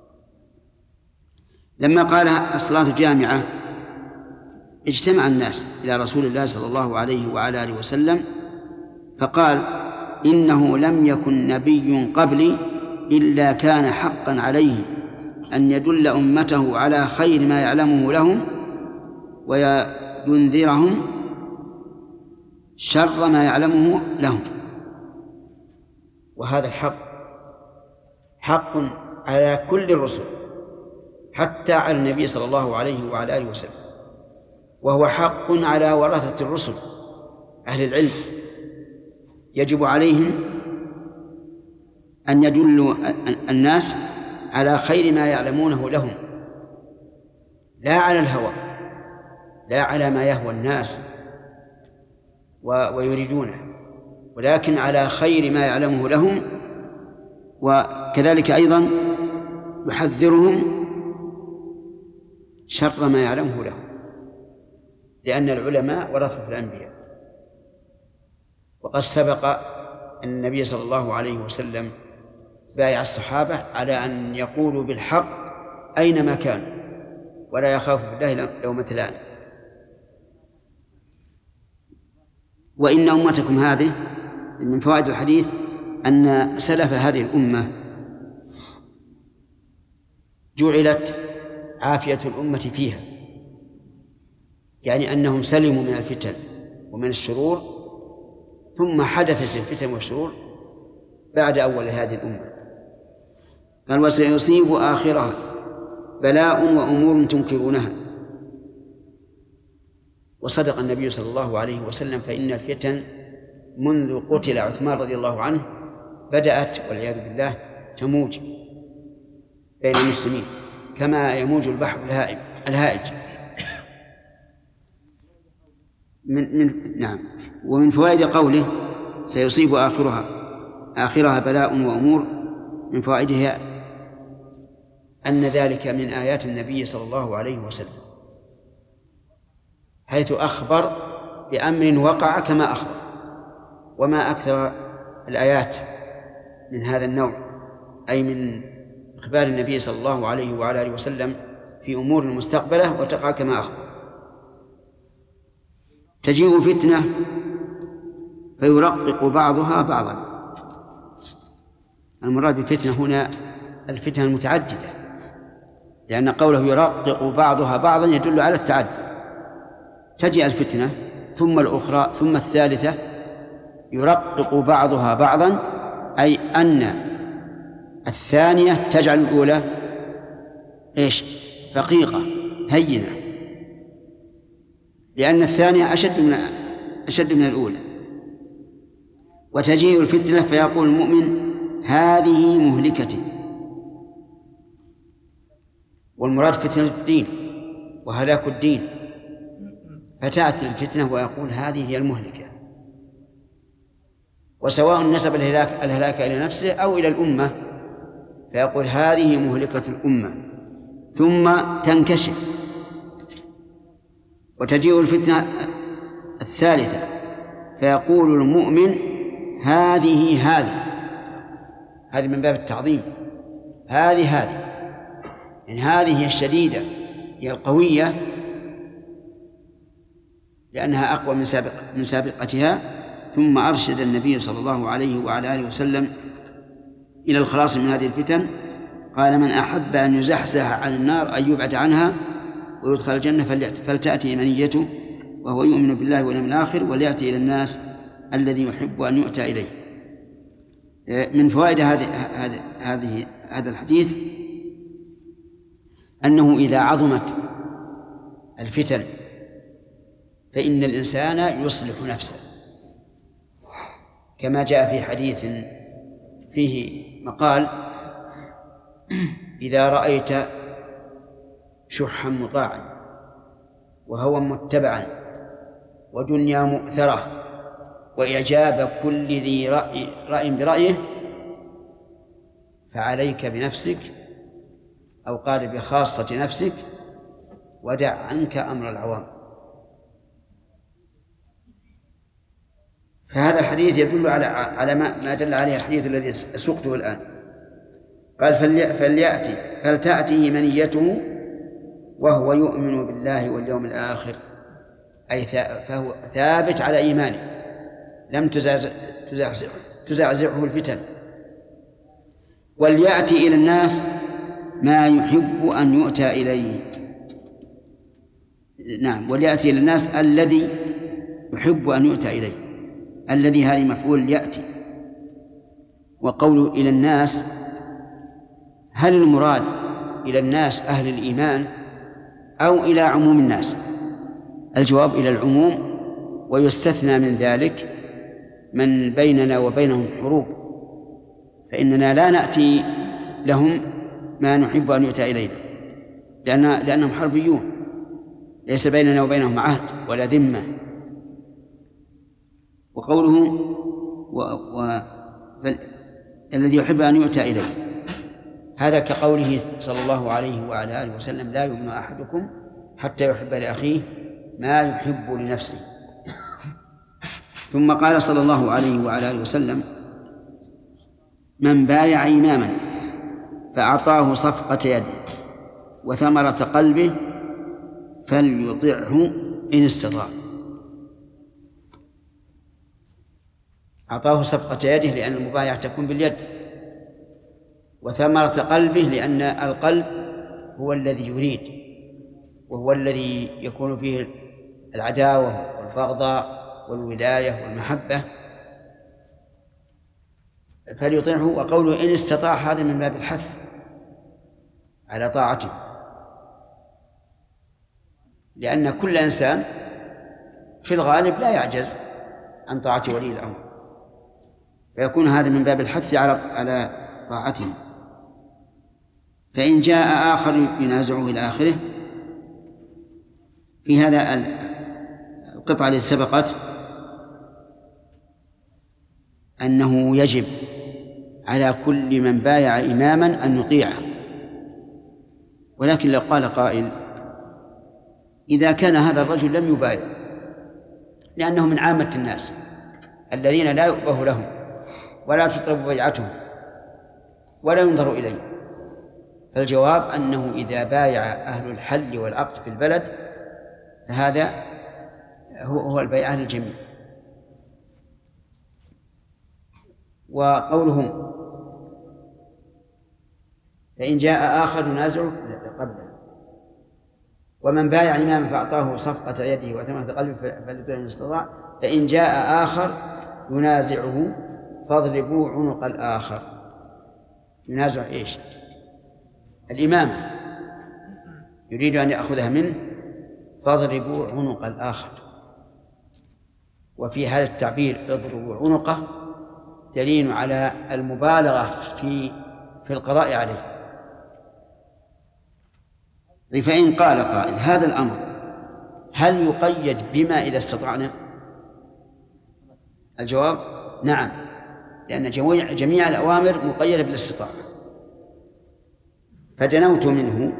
لما قال الصلاة جامعة اجتمع الناس إلى رسول الله صلى الله عليه وعلى آله وسلم فقال إنه لم يكن نبي قبلي إلا كان حقا عليه أن يدل أمته على خير ما يعلمه لهم وينذرهم شر ما يعلمه لهم. وهذا الحق حق على كل الرسل حتى على النبي صلى الله عليه وعلى آله وسلم، وهو حق على ورثة الرسل أهل العلم، يجب عليهم أن يدلوا الناس على خير ما يعلمونه لهم، لا على الهوى، لا على ما يهوى الناس ويريدونه، ولكن على خير ما يعلمه لهم. وكذلك أيضا يحذرهم شر ما يعلمه لهم، لأن العلماء ورثة الأنبياء. وقد سبق أن النبي صلى الله عليه وسلم بايع الصحابة على أن يقولوا بالحق أينما كانوا ولا يخافوا بالله لومة لائم. وإن أمتكم هذه من فوائد الحديث أن سلف هذه الأمة جعلت عافية الأمة فيها، يعني أنهم سلموا من الفتن ومن الشرور، ثم حدثت الفتن والشرور بعد أول هذه الأمة. قال وسيصيب آخرها بلاء وأمور تنكرونها. وصدق النبي صلى الله عليه وسلم، فإن الفتن منذ قتل عثمان رضي الله عنه بدأت والعياذ بالله تموج بين المسلمين كما يموج البحر الهائج. من من نعم. ومن فوائد قوله سيصيب آخرها آخرها بلاء وأمور، من فوائدها أن ذلك من آيات النبي صلى الله عليه وسلم، حيث أخبر بأمر وقع كما أخبر. وما أكثر الآيات من هذا النوع، أي من إخبار النبي صلى الله عليه وعلى آله وسلم في أمور المستقبلة وتقع كما أخبر. تجيء فتنة فيرقق بعضها بعضا. المراد بالفتنة هنا الفتنة المتعددة، لأن قوله يرقق بعضها بعضا يدل على التعدد. تجيء الفتنة ثم الأخرى ثم الثالثة يرقق بعضها بعضا، أي أن الثانية تجعل الأولى إيش؟ رقيقة هينة، لأن الثانية أشد من أشد من الأولى. وتجيء الفتنة فيقول المؤمن هذه مهلكتي، والمراد فتنة الدين وهلاك الدين، فتأتي الفتنة ويقول هذه هي المهلكة، وسواء نسب الهلاك, الهلاك إلى نفسه أو إلى الأمة، فيقول هذه مهلكة الأمة، ثم تنكشف. وتجيء الفتنة الثالثة فيقول المؤمن هذه هذه هذه من باب التعظيم، هذه هذه يعني هذه هي الشديدة، هي القوية، لأنها أقوى من سابق من سابقتها. ثم أرشد النبي صلى الله عليه وعلى آله وسلم إلى الخلاص من هذه الفتن، قال من أحب أن يزحزح عن النار أن يبعد عنها ويدخل الجنة فلتأتي منيته وهو يؤمن بالله واليوم الآخر وليأتي إلى الناس الذي يحب أن يؤتى إليه. من فوائد هذه هذه هذا الحديث أنه إذا عظمت الفتن فإن الإنسان يصلح نفسه، كما جاء في حديث فيه مقال إذا رأيت شحا مطاعا وهوى متبعا ودنيا مؤثرة وإعجاب كل ذي رأي, رأي برأيه فعليك بنفسك، أو قال بخاصة نفسك، ودع عنك أمر العوام. فهذا الحديث يدل على على ما دل عليه الحديث الذي سقته الآن. قال فليأتي فلتأتيه منيته وهو يؤمن بالله واليوم الآخر، أي فهو ثابت على إيمانه لم تزعزعه تزعزعه الفتن. وليأتي إلى الناس ما يحب أن يؤتى إليه. نعم، وليأتي إلى الناس الذي يحب أن يؤتى إليه. الذي هذه مفعول يأتي. وقوله إلى الناس، هل المراد إلى الناس أهل الإيمان أو إلى عموم الناس؟ الجواب إلى العموم، ويستثنى من ذلك من بيننا وبينهم حروب، فإننا لا نأتي لهم ما نحب أن يؤتى إلينا، لأن لأنهم حربيون، ليس بيننا وبينهم عهد ولا ذمة. وقوله و... و... الذي يحب أن يؤتى إليه، هذا كقوله صلى الله عليه وعلى آله وسلم لا يؤمن أحدكم حتى يحب لأخيه ما يحب لنفسه. ثم قال صلى الله عليه وعلى آله وسلم من بايع إماما فأعطاه صفقة يده وثمرة قلبه فليطعه إن استطاع. أعطاه صفقة يده لأن المبايعة تكون باليد، وثمرة قلبه لأن القلب هو الذي يريد، وهو الذي يكون فيه العداوة والبغضاء والولاية والمحبة، فليطيعه. وقوله إن استطاع هذا من باب الحث على طاعته، لأن كل إنسان في الغالب لا يعجز عن طاعة ولي الأمر، فيكون هذا من باب الحث على على طاعته. فإن جاء آخر ينازعه إلى آخره. في هذا القطعة التي سبقت أنه يجب على كل من بايع إماما أن يطيعه، ولكن لو قال قائل إذا كان هذا الرجل لم يبايع لأنه من عامة الناس الذين لا يؤبه لهم ولا تطلب بيعتهم ولا ينظر إليه، فالجواب أنه إذا بايع أهل الحل والعقد في البلد فهذا هو هو البيعة للجميع. وقولهم فإن جاء آخر ينازعه قبله، ومن بايع إماما فأعطاه صفقة يده وثمنة قلبه فليطع إن استطاع، فإن جاء آخر ينازعه فاضربوا عنق الآخر. ينازع إيش؟ الإمامة، يريد أن يأخذها منه، فاضربوا عنق الآخر. وفي هذا التعبير اضربوا عنقه دليل على المبالغة في في القضاء عليه. فإن قال قائل هذا الأمر هل يقيد بما إذا استطعنا؟ الجواب نعم، لأن جميع, جميع الأوامر مقيدة بالاستطاعة. فدنوت منه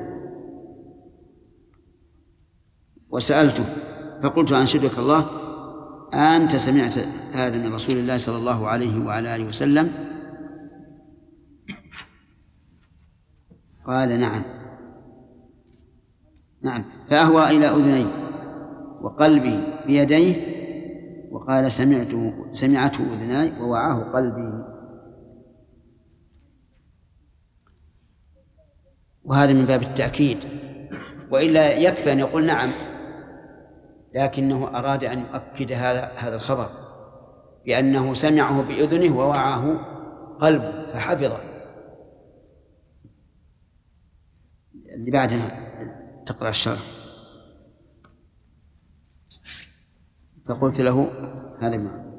وسألته فقلت أنشدك الله أنت سمعت هذا من رسول الله صلى الله عليه وعلى آله وسلم؟ قال نعم نعم. فأهوى إلى أذني وقلبي بيديه وقال سمعته سمعته أذناي ووعاه قلبي. وهذا من باب التأكيد، وإلا يكفي أن يقول نعم، لكنه أراد أن يؤكد هذا هذا الخبر بأنه سمعه بأذنه ووعاه قلبه فحفظه. اللي بعدها تقرأ الشرح. فقلت له هذا ما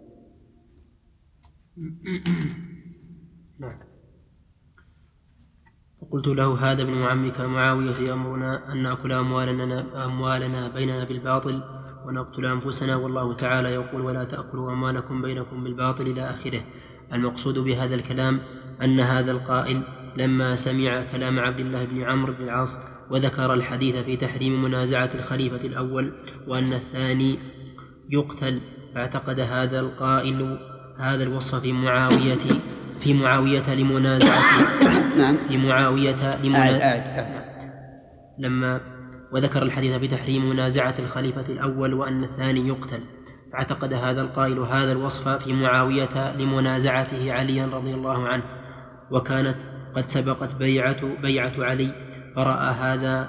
فقلت له هذا ابن عمك معاوية يأمرنا أن نأكل أموالنا, أموالنا بيننا بالباطل ونقتل أنفسنا، والله تعالى يقول ولا تأكلوا أموالكم بينكم بالباطل إلى آخره. المقصود بهذا الكلام أن هذا القائل لما سمع كلام عبد الله بن عمرو بن العاص وذكر الحديث في تحريم منازعة الخليفة الأول وأن الثاني يقتل، فاعتقد هذا القائل هذا الوصف في معاوية في معاوية لمنازعة نعم في معاوية لمنازعة لما وذكر الحديث في تحريم منازعة الخليفة الأول وأن الثاني يقتل، فاعتقد هذا القائل هذا الوصف في معاوية لمنازعته عليا رضي الله عنه، وكانت قد سبقت بيعة بيعة علي، فرأى هذا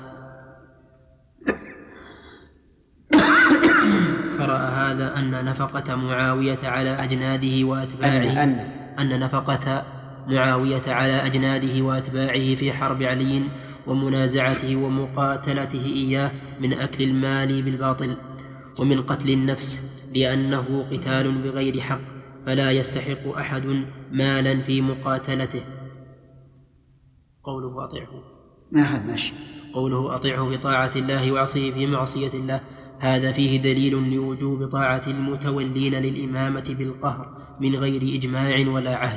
فرأى هذا أن نفقة معاوية على أجناده وأتباعه أن, أن نفقة معاوية على أجناده وأتباعه في حرب علي ومنازعته ومقاتلته إياه من أكل المال بالباطل ومن قتل النفس، لأنه قتال بغير حق فلا يستحق أحد مالا في مقاتلته. قوله أطيعه ما أحد ماشي قوله أطيعه في طاعة الله وعصيه في معصية الله، هذا فيه دليل لوجوب طاعة المتولين للإمامة بالقهر من غير إجماع ولا عهد.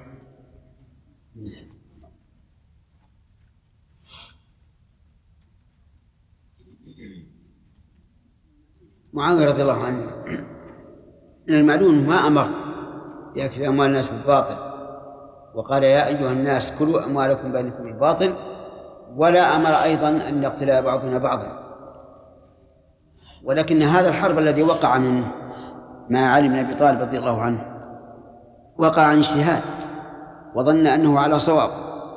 معاوية رضي الله عنه من المعلوم ما أمر بأكل أموال الناس بالباطل، وقال يا أيها الناس كلوا أموالكم بينكم بالباطل، ولا أمر أيضا أن يقتل بعضنا بعضا. ولكن هذا الحرب الذي وقع منه مع علي بن أبي طالب رضي الله عنه وقع عن اجتهاد وظن أنه على صواب،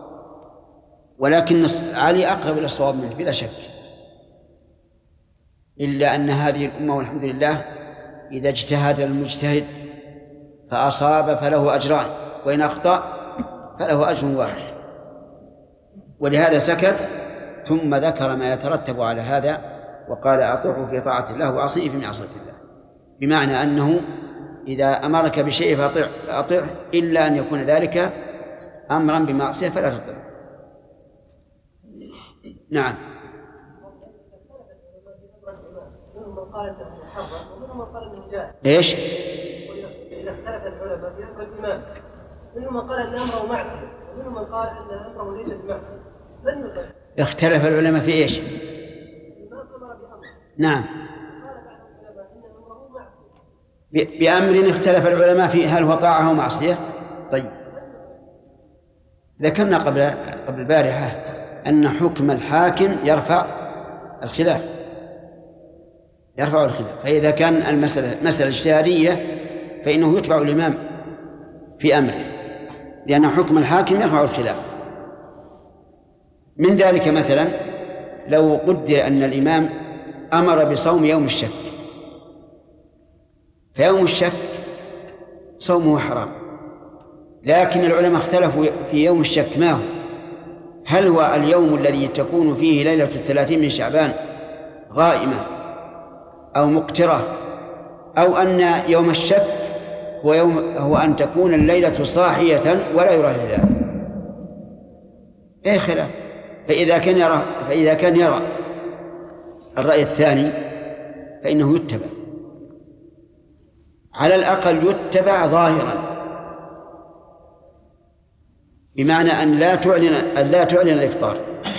ولكن علي أقرب إلى الصواب منه بلا شك، إلا أن هذه الأمة والحمد لله إذا اجتهد المجتهد فأصاب فله أجران، وإن أخطأ فله أجر واحد. ولهذا سكت ثم ذكر ما يترتب على هذا وقال أطيعه في طاعة الله وعصيه في معصية الله، بمعنى أنه إذا أمرك بشيء فأطيع فأطيعه إلا أن يكون ذلك أمرا بمعصية فلا تطيعه. نعم. ايش؟ إذا اختلف العلماء في أمر الإمام، منهم من قال أن أمره معصية ومنهم من قال أن أمره ليس بمعصية، من يطيع؟ اختلف العلماء في ايش؟ نعم. بأمر اختلف العلماء فيه هل هو طاعة أو معصية؟ طيب ذكرنا قبل قبل البارحة أن حكم الحاكم يرفع الخلاف يرفع الخلاف فإذا كان المسألة مسألة اجتهادية فإنه يتبع الإمام في أمره، لأن حكم الحاكم يرفع الخلاف. من ذلك مثلا لو قدر أن الإمام أمر بصوم يوم الشك، فيوم الشك صومه حرام، لكن العلماء اختلفوا في يوم الشك ما هو، هل هو اليوم الذي تكون فيه ليلة الثلاثين من شعبان غائمة أو مقترة، أو أن يوم الشك هو, يوم هو أن تكون الليلة صاحية ولا يرى الهلال؟ إيه خلاف. فإذا كان يرى فإذا كان يرى الرأي الثاني فإنه يتبع، على الأقل يتبع ظاهرا، بمعنى أن لا تعلن أن لا تعلن الإفطار.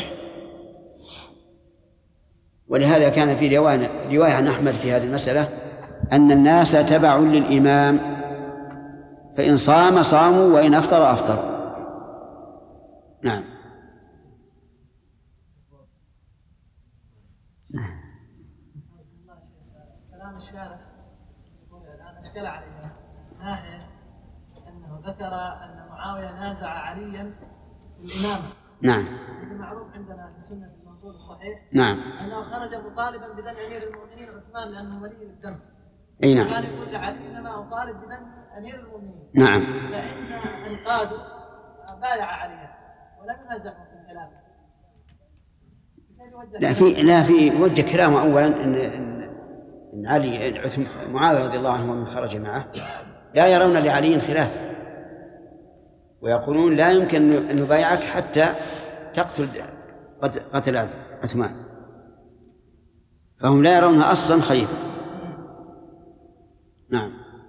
ولهذا كان في رواية رواية عن أحمد في هذه المسألة أن الناس تبع للإمام، فإن صام صاموا وإن أفطر أفطروا. نعم. كلام الشارع يقول الآن أشكل علينا ناحية أنه ذكر أن معاوية نازع عليا في الإمامة. نعم. هذا معروف عندنا في السنة في المنظور الصحيح. نعم. أنه خرج مطالبا بدم أمير المؤمنين عثمان لأنه ولي الدم. أي نعم. قال يقول لعلي إنما أطالب بدم أمير المؤمنين. نعم. فإن القاد بايع عليا ولم ينازعه في الخلافة. لا في لا في وجه كلامه أولا إن إن علي معاوية رضي الله عنه ومن خرج معه لا يرون لعلي خلاف، ويقولون لا يمكن أن نبايعك حتى تقتل قتل عثمان، فهم لا يرونها أصلا خليفة. نعم.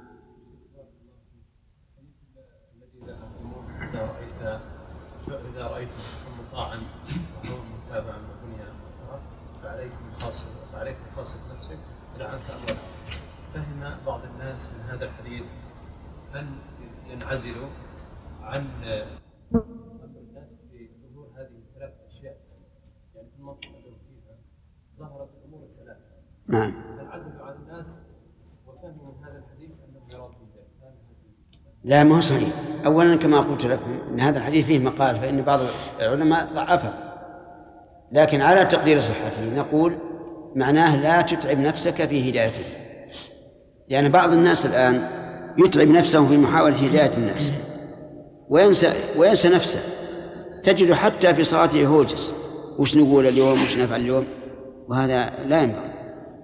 إذا رأيت إذا رأيت مطاعا وهو متابعا بدنيا فعليكم خاصة فعليكم خاصة نفسك إلى أن تأمر. فهم بعض الناس من هذا الحديث أن ينعزلوا عن أمر الناس بظهور هذه الثلاث أشياء، يعني في المنطقة التي فيها ظهرت الأمور الثلاث. نعم. ينعزلوا عن الناس وفهموا من هذا الحديث أنه يراد بذلك. لا ما هو صحيح. أولا كما قلت لكم أن هذا الحديث فيه مقال، فإن بعض العلماء ضعفه، لكن على تقدير صحته نقول معناه لا تتعب نفسك في هدايته، لأن بعض الناس الآن يتعب نفسه في محاولة هداية الناس وينسى وينسى نفسه، تجد حتى في صلاته يهوجس وش نقول اليوم وش نفعل اليوم، وهذا لا ينبغي.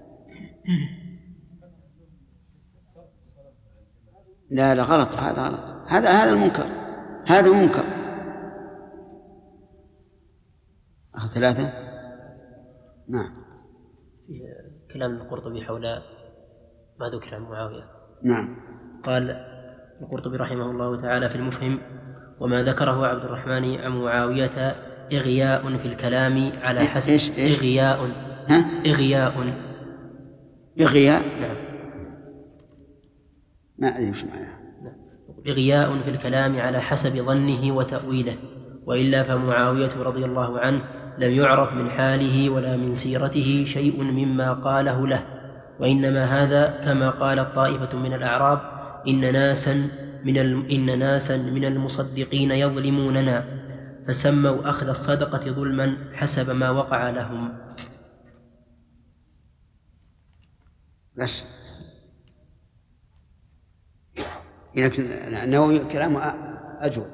لا لا غلط، هذا غلط، هذا هذا المنكر، هذا منكر. أخذ ثلاثة. نعم. في كلام القرطبي حول ما ذكر عن معاوية. نعم. قال القرطبي رحمه الله تعالى في المفهم: وما ذكره عبد الرحمن عن معاوية إغياء في الكلام على حسب إيش إيش؟ إغياء ها؟ إغياء إغياء. نعم. ما أدري وش معناه. إغياء في الكلام على حسب ظنه وتأويله، وإلا فمعاوية رضي الله عنه لم يعرف من حاله ولا من سيرته شيء مما قاله له، وإنما هذا كما قالت طائفة من الأعراب: إن ناسا من إن ناسا من المصدقين يظلموننا، فسموا أخذ الصدقة ظلما حسب ما وقع لهم. بس لكن النووي كلامه أجود.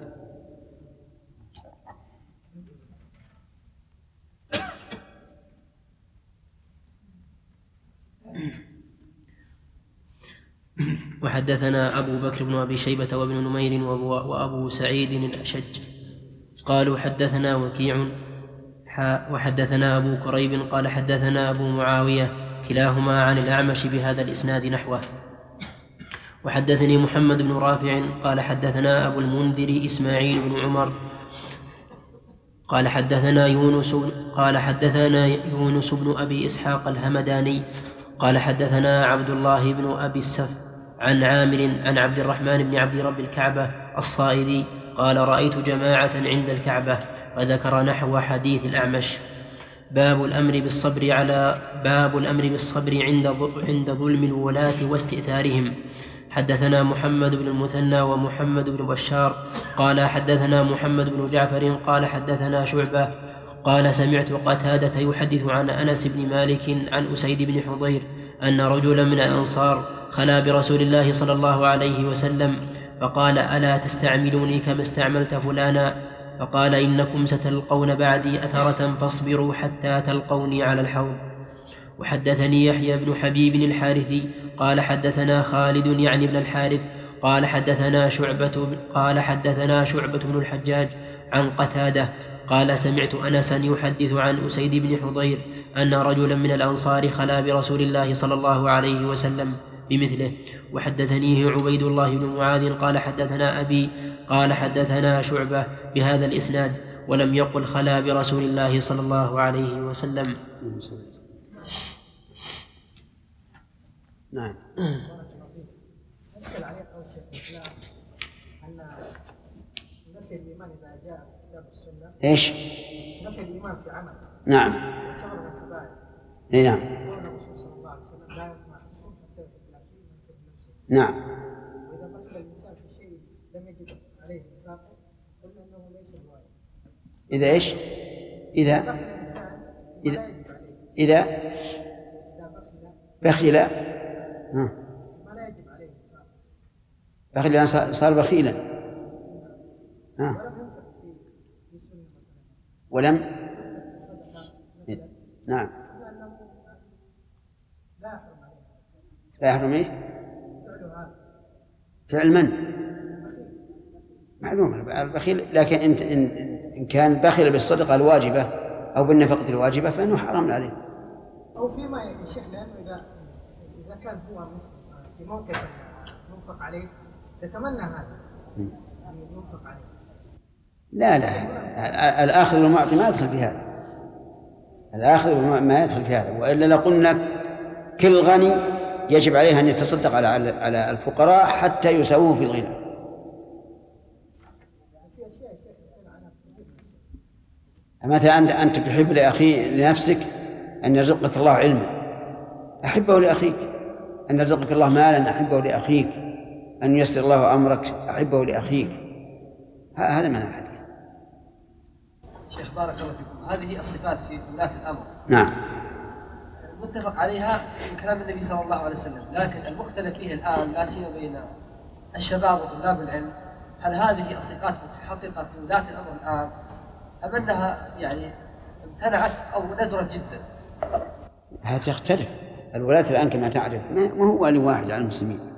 وحدثنا أبو بكر بن أبي شيبة وابن نمير وأبو سعيد الأشج قالوا حدثنا وكيع وحدثنا أبو كريب قال حدثنا أبو معاوية كلاهما عن الأعمش بهذا الإسناد نحوه. وحدثني محمد بن رافع قال حدثنا أبو المنذر إسماعيل بن عمر قال حدثنا يونس قال حدثنا يونس بن أبي إسحاق الهمداني قال حدثنا عبد الله بن أبي السف عن عامر عن عبد الرحمن بن عبد رب الكعبة الصائدي قال رأيت جماعة عند الكعبة، وذكر نحو حديث الأعمش. باب الأمر بالصبر على باب الأمر بالصبر عند عند ظلم الولاة واستئثارهم. حدثنا محمد بن المثنى ومحمد بن بشار قال حدثنا محمد بن جعفر قال حدثنا شعبة قال سمعت قتادة يحدث عن أنس بن مالك عن أسيد بن حضير أن رجلا من الأنصار خلا برسول الله صلى الله عليه وسلم فقال ألا تستعملوني كما استعملت فلانا؟ فقال إنكم ستلقون بعدي أثرة فاصبروا حتى تلقوني على الحوض. وحدثني يحيى بن حبيب الحارثي قال حدثنا خالد يعني بن الحارث قال حدثنا شعبة قال حدثنا شعبة بن الحجاج عن قتادة قال سمعت أنسا يحدث عن أسيد بن حضير أن رجلا من الأنصار خلا برسول الله صلى الله عليه وسلم بمثله. وحدثنيه عبيد الله بن معاذ قال حدثنا أبي قال حدثنا شعبة بهذا الإسناد ولم يقل خلا برسول الله صلى الله عليه وسلم. نعم. أسأل عليك أول شيء الإسلام أن نفي الإيمان إذا جاء في كتاب السنة إيش؟ نفي الإيمان في عمل. نعم. وشغل من الكبائر. إي نعم. قول الرسول صلى الله عليه وسلم لا يسمع أحدكم حتى يحب العشي من كل نفسه. نعم. وإذا بخل الإنسان في شيء لم يجب عليه إنفاقه قلنا أنه ليس بواجب. إذا إيش؟ إذا إذا إذا بخل ها بخيل يعني صار بخيلا ها ولم نعم لا يحرم ايه فعل من معلوم البخيل، لكن انت ان كان بخيل بالصدقه الواجبه او بالنفقه الواجبه فانه حرام عليه. او فيما يا شيخ لانه اذا اذا كان هو في موقف ينفق عليه تتمنى هذا يعني ينفق عليه. لا لا الآخذ والمعطي ما يدخل في هذا، الآخذ ما يدخل في هذا، وإلا لقلنا كل غني يجب عليه أن يتصدق على على الفقراء حتى يساووه في الغنى. متى أنت تحب لأخي لنفسك أن يرزقك الله علما أحبه لأخيك، أن يرزقك الله مالا أحبه لأخيك، أن ييسر الله أمرك أحبه لأخيك، هذا معنى الحديث. شيخ بارك الله فيكم، هذه الصفات في ولاة الأمر نعم متفق عليها من كلام النبي صلى الله عليه وسلم، لكن المختلف فيه الآن لا سيما بين الشباب وطلاب العلم، هل هذه الصفات متحققة في ولاة الأمر الآن أم أنها يعني امتنعت أو ندرت جدا؟ هذا يختلف. الولاة الآن كما تعرف ما هو ولي واحد على المسلمين،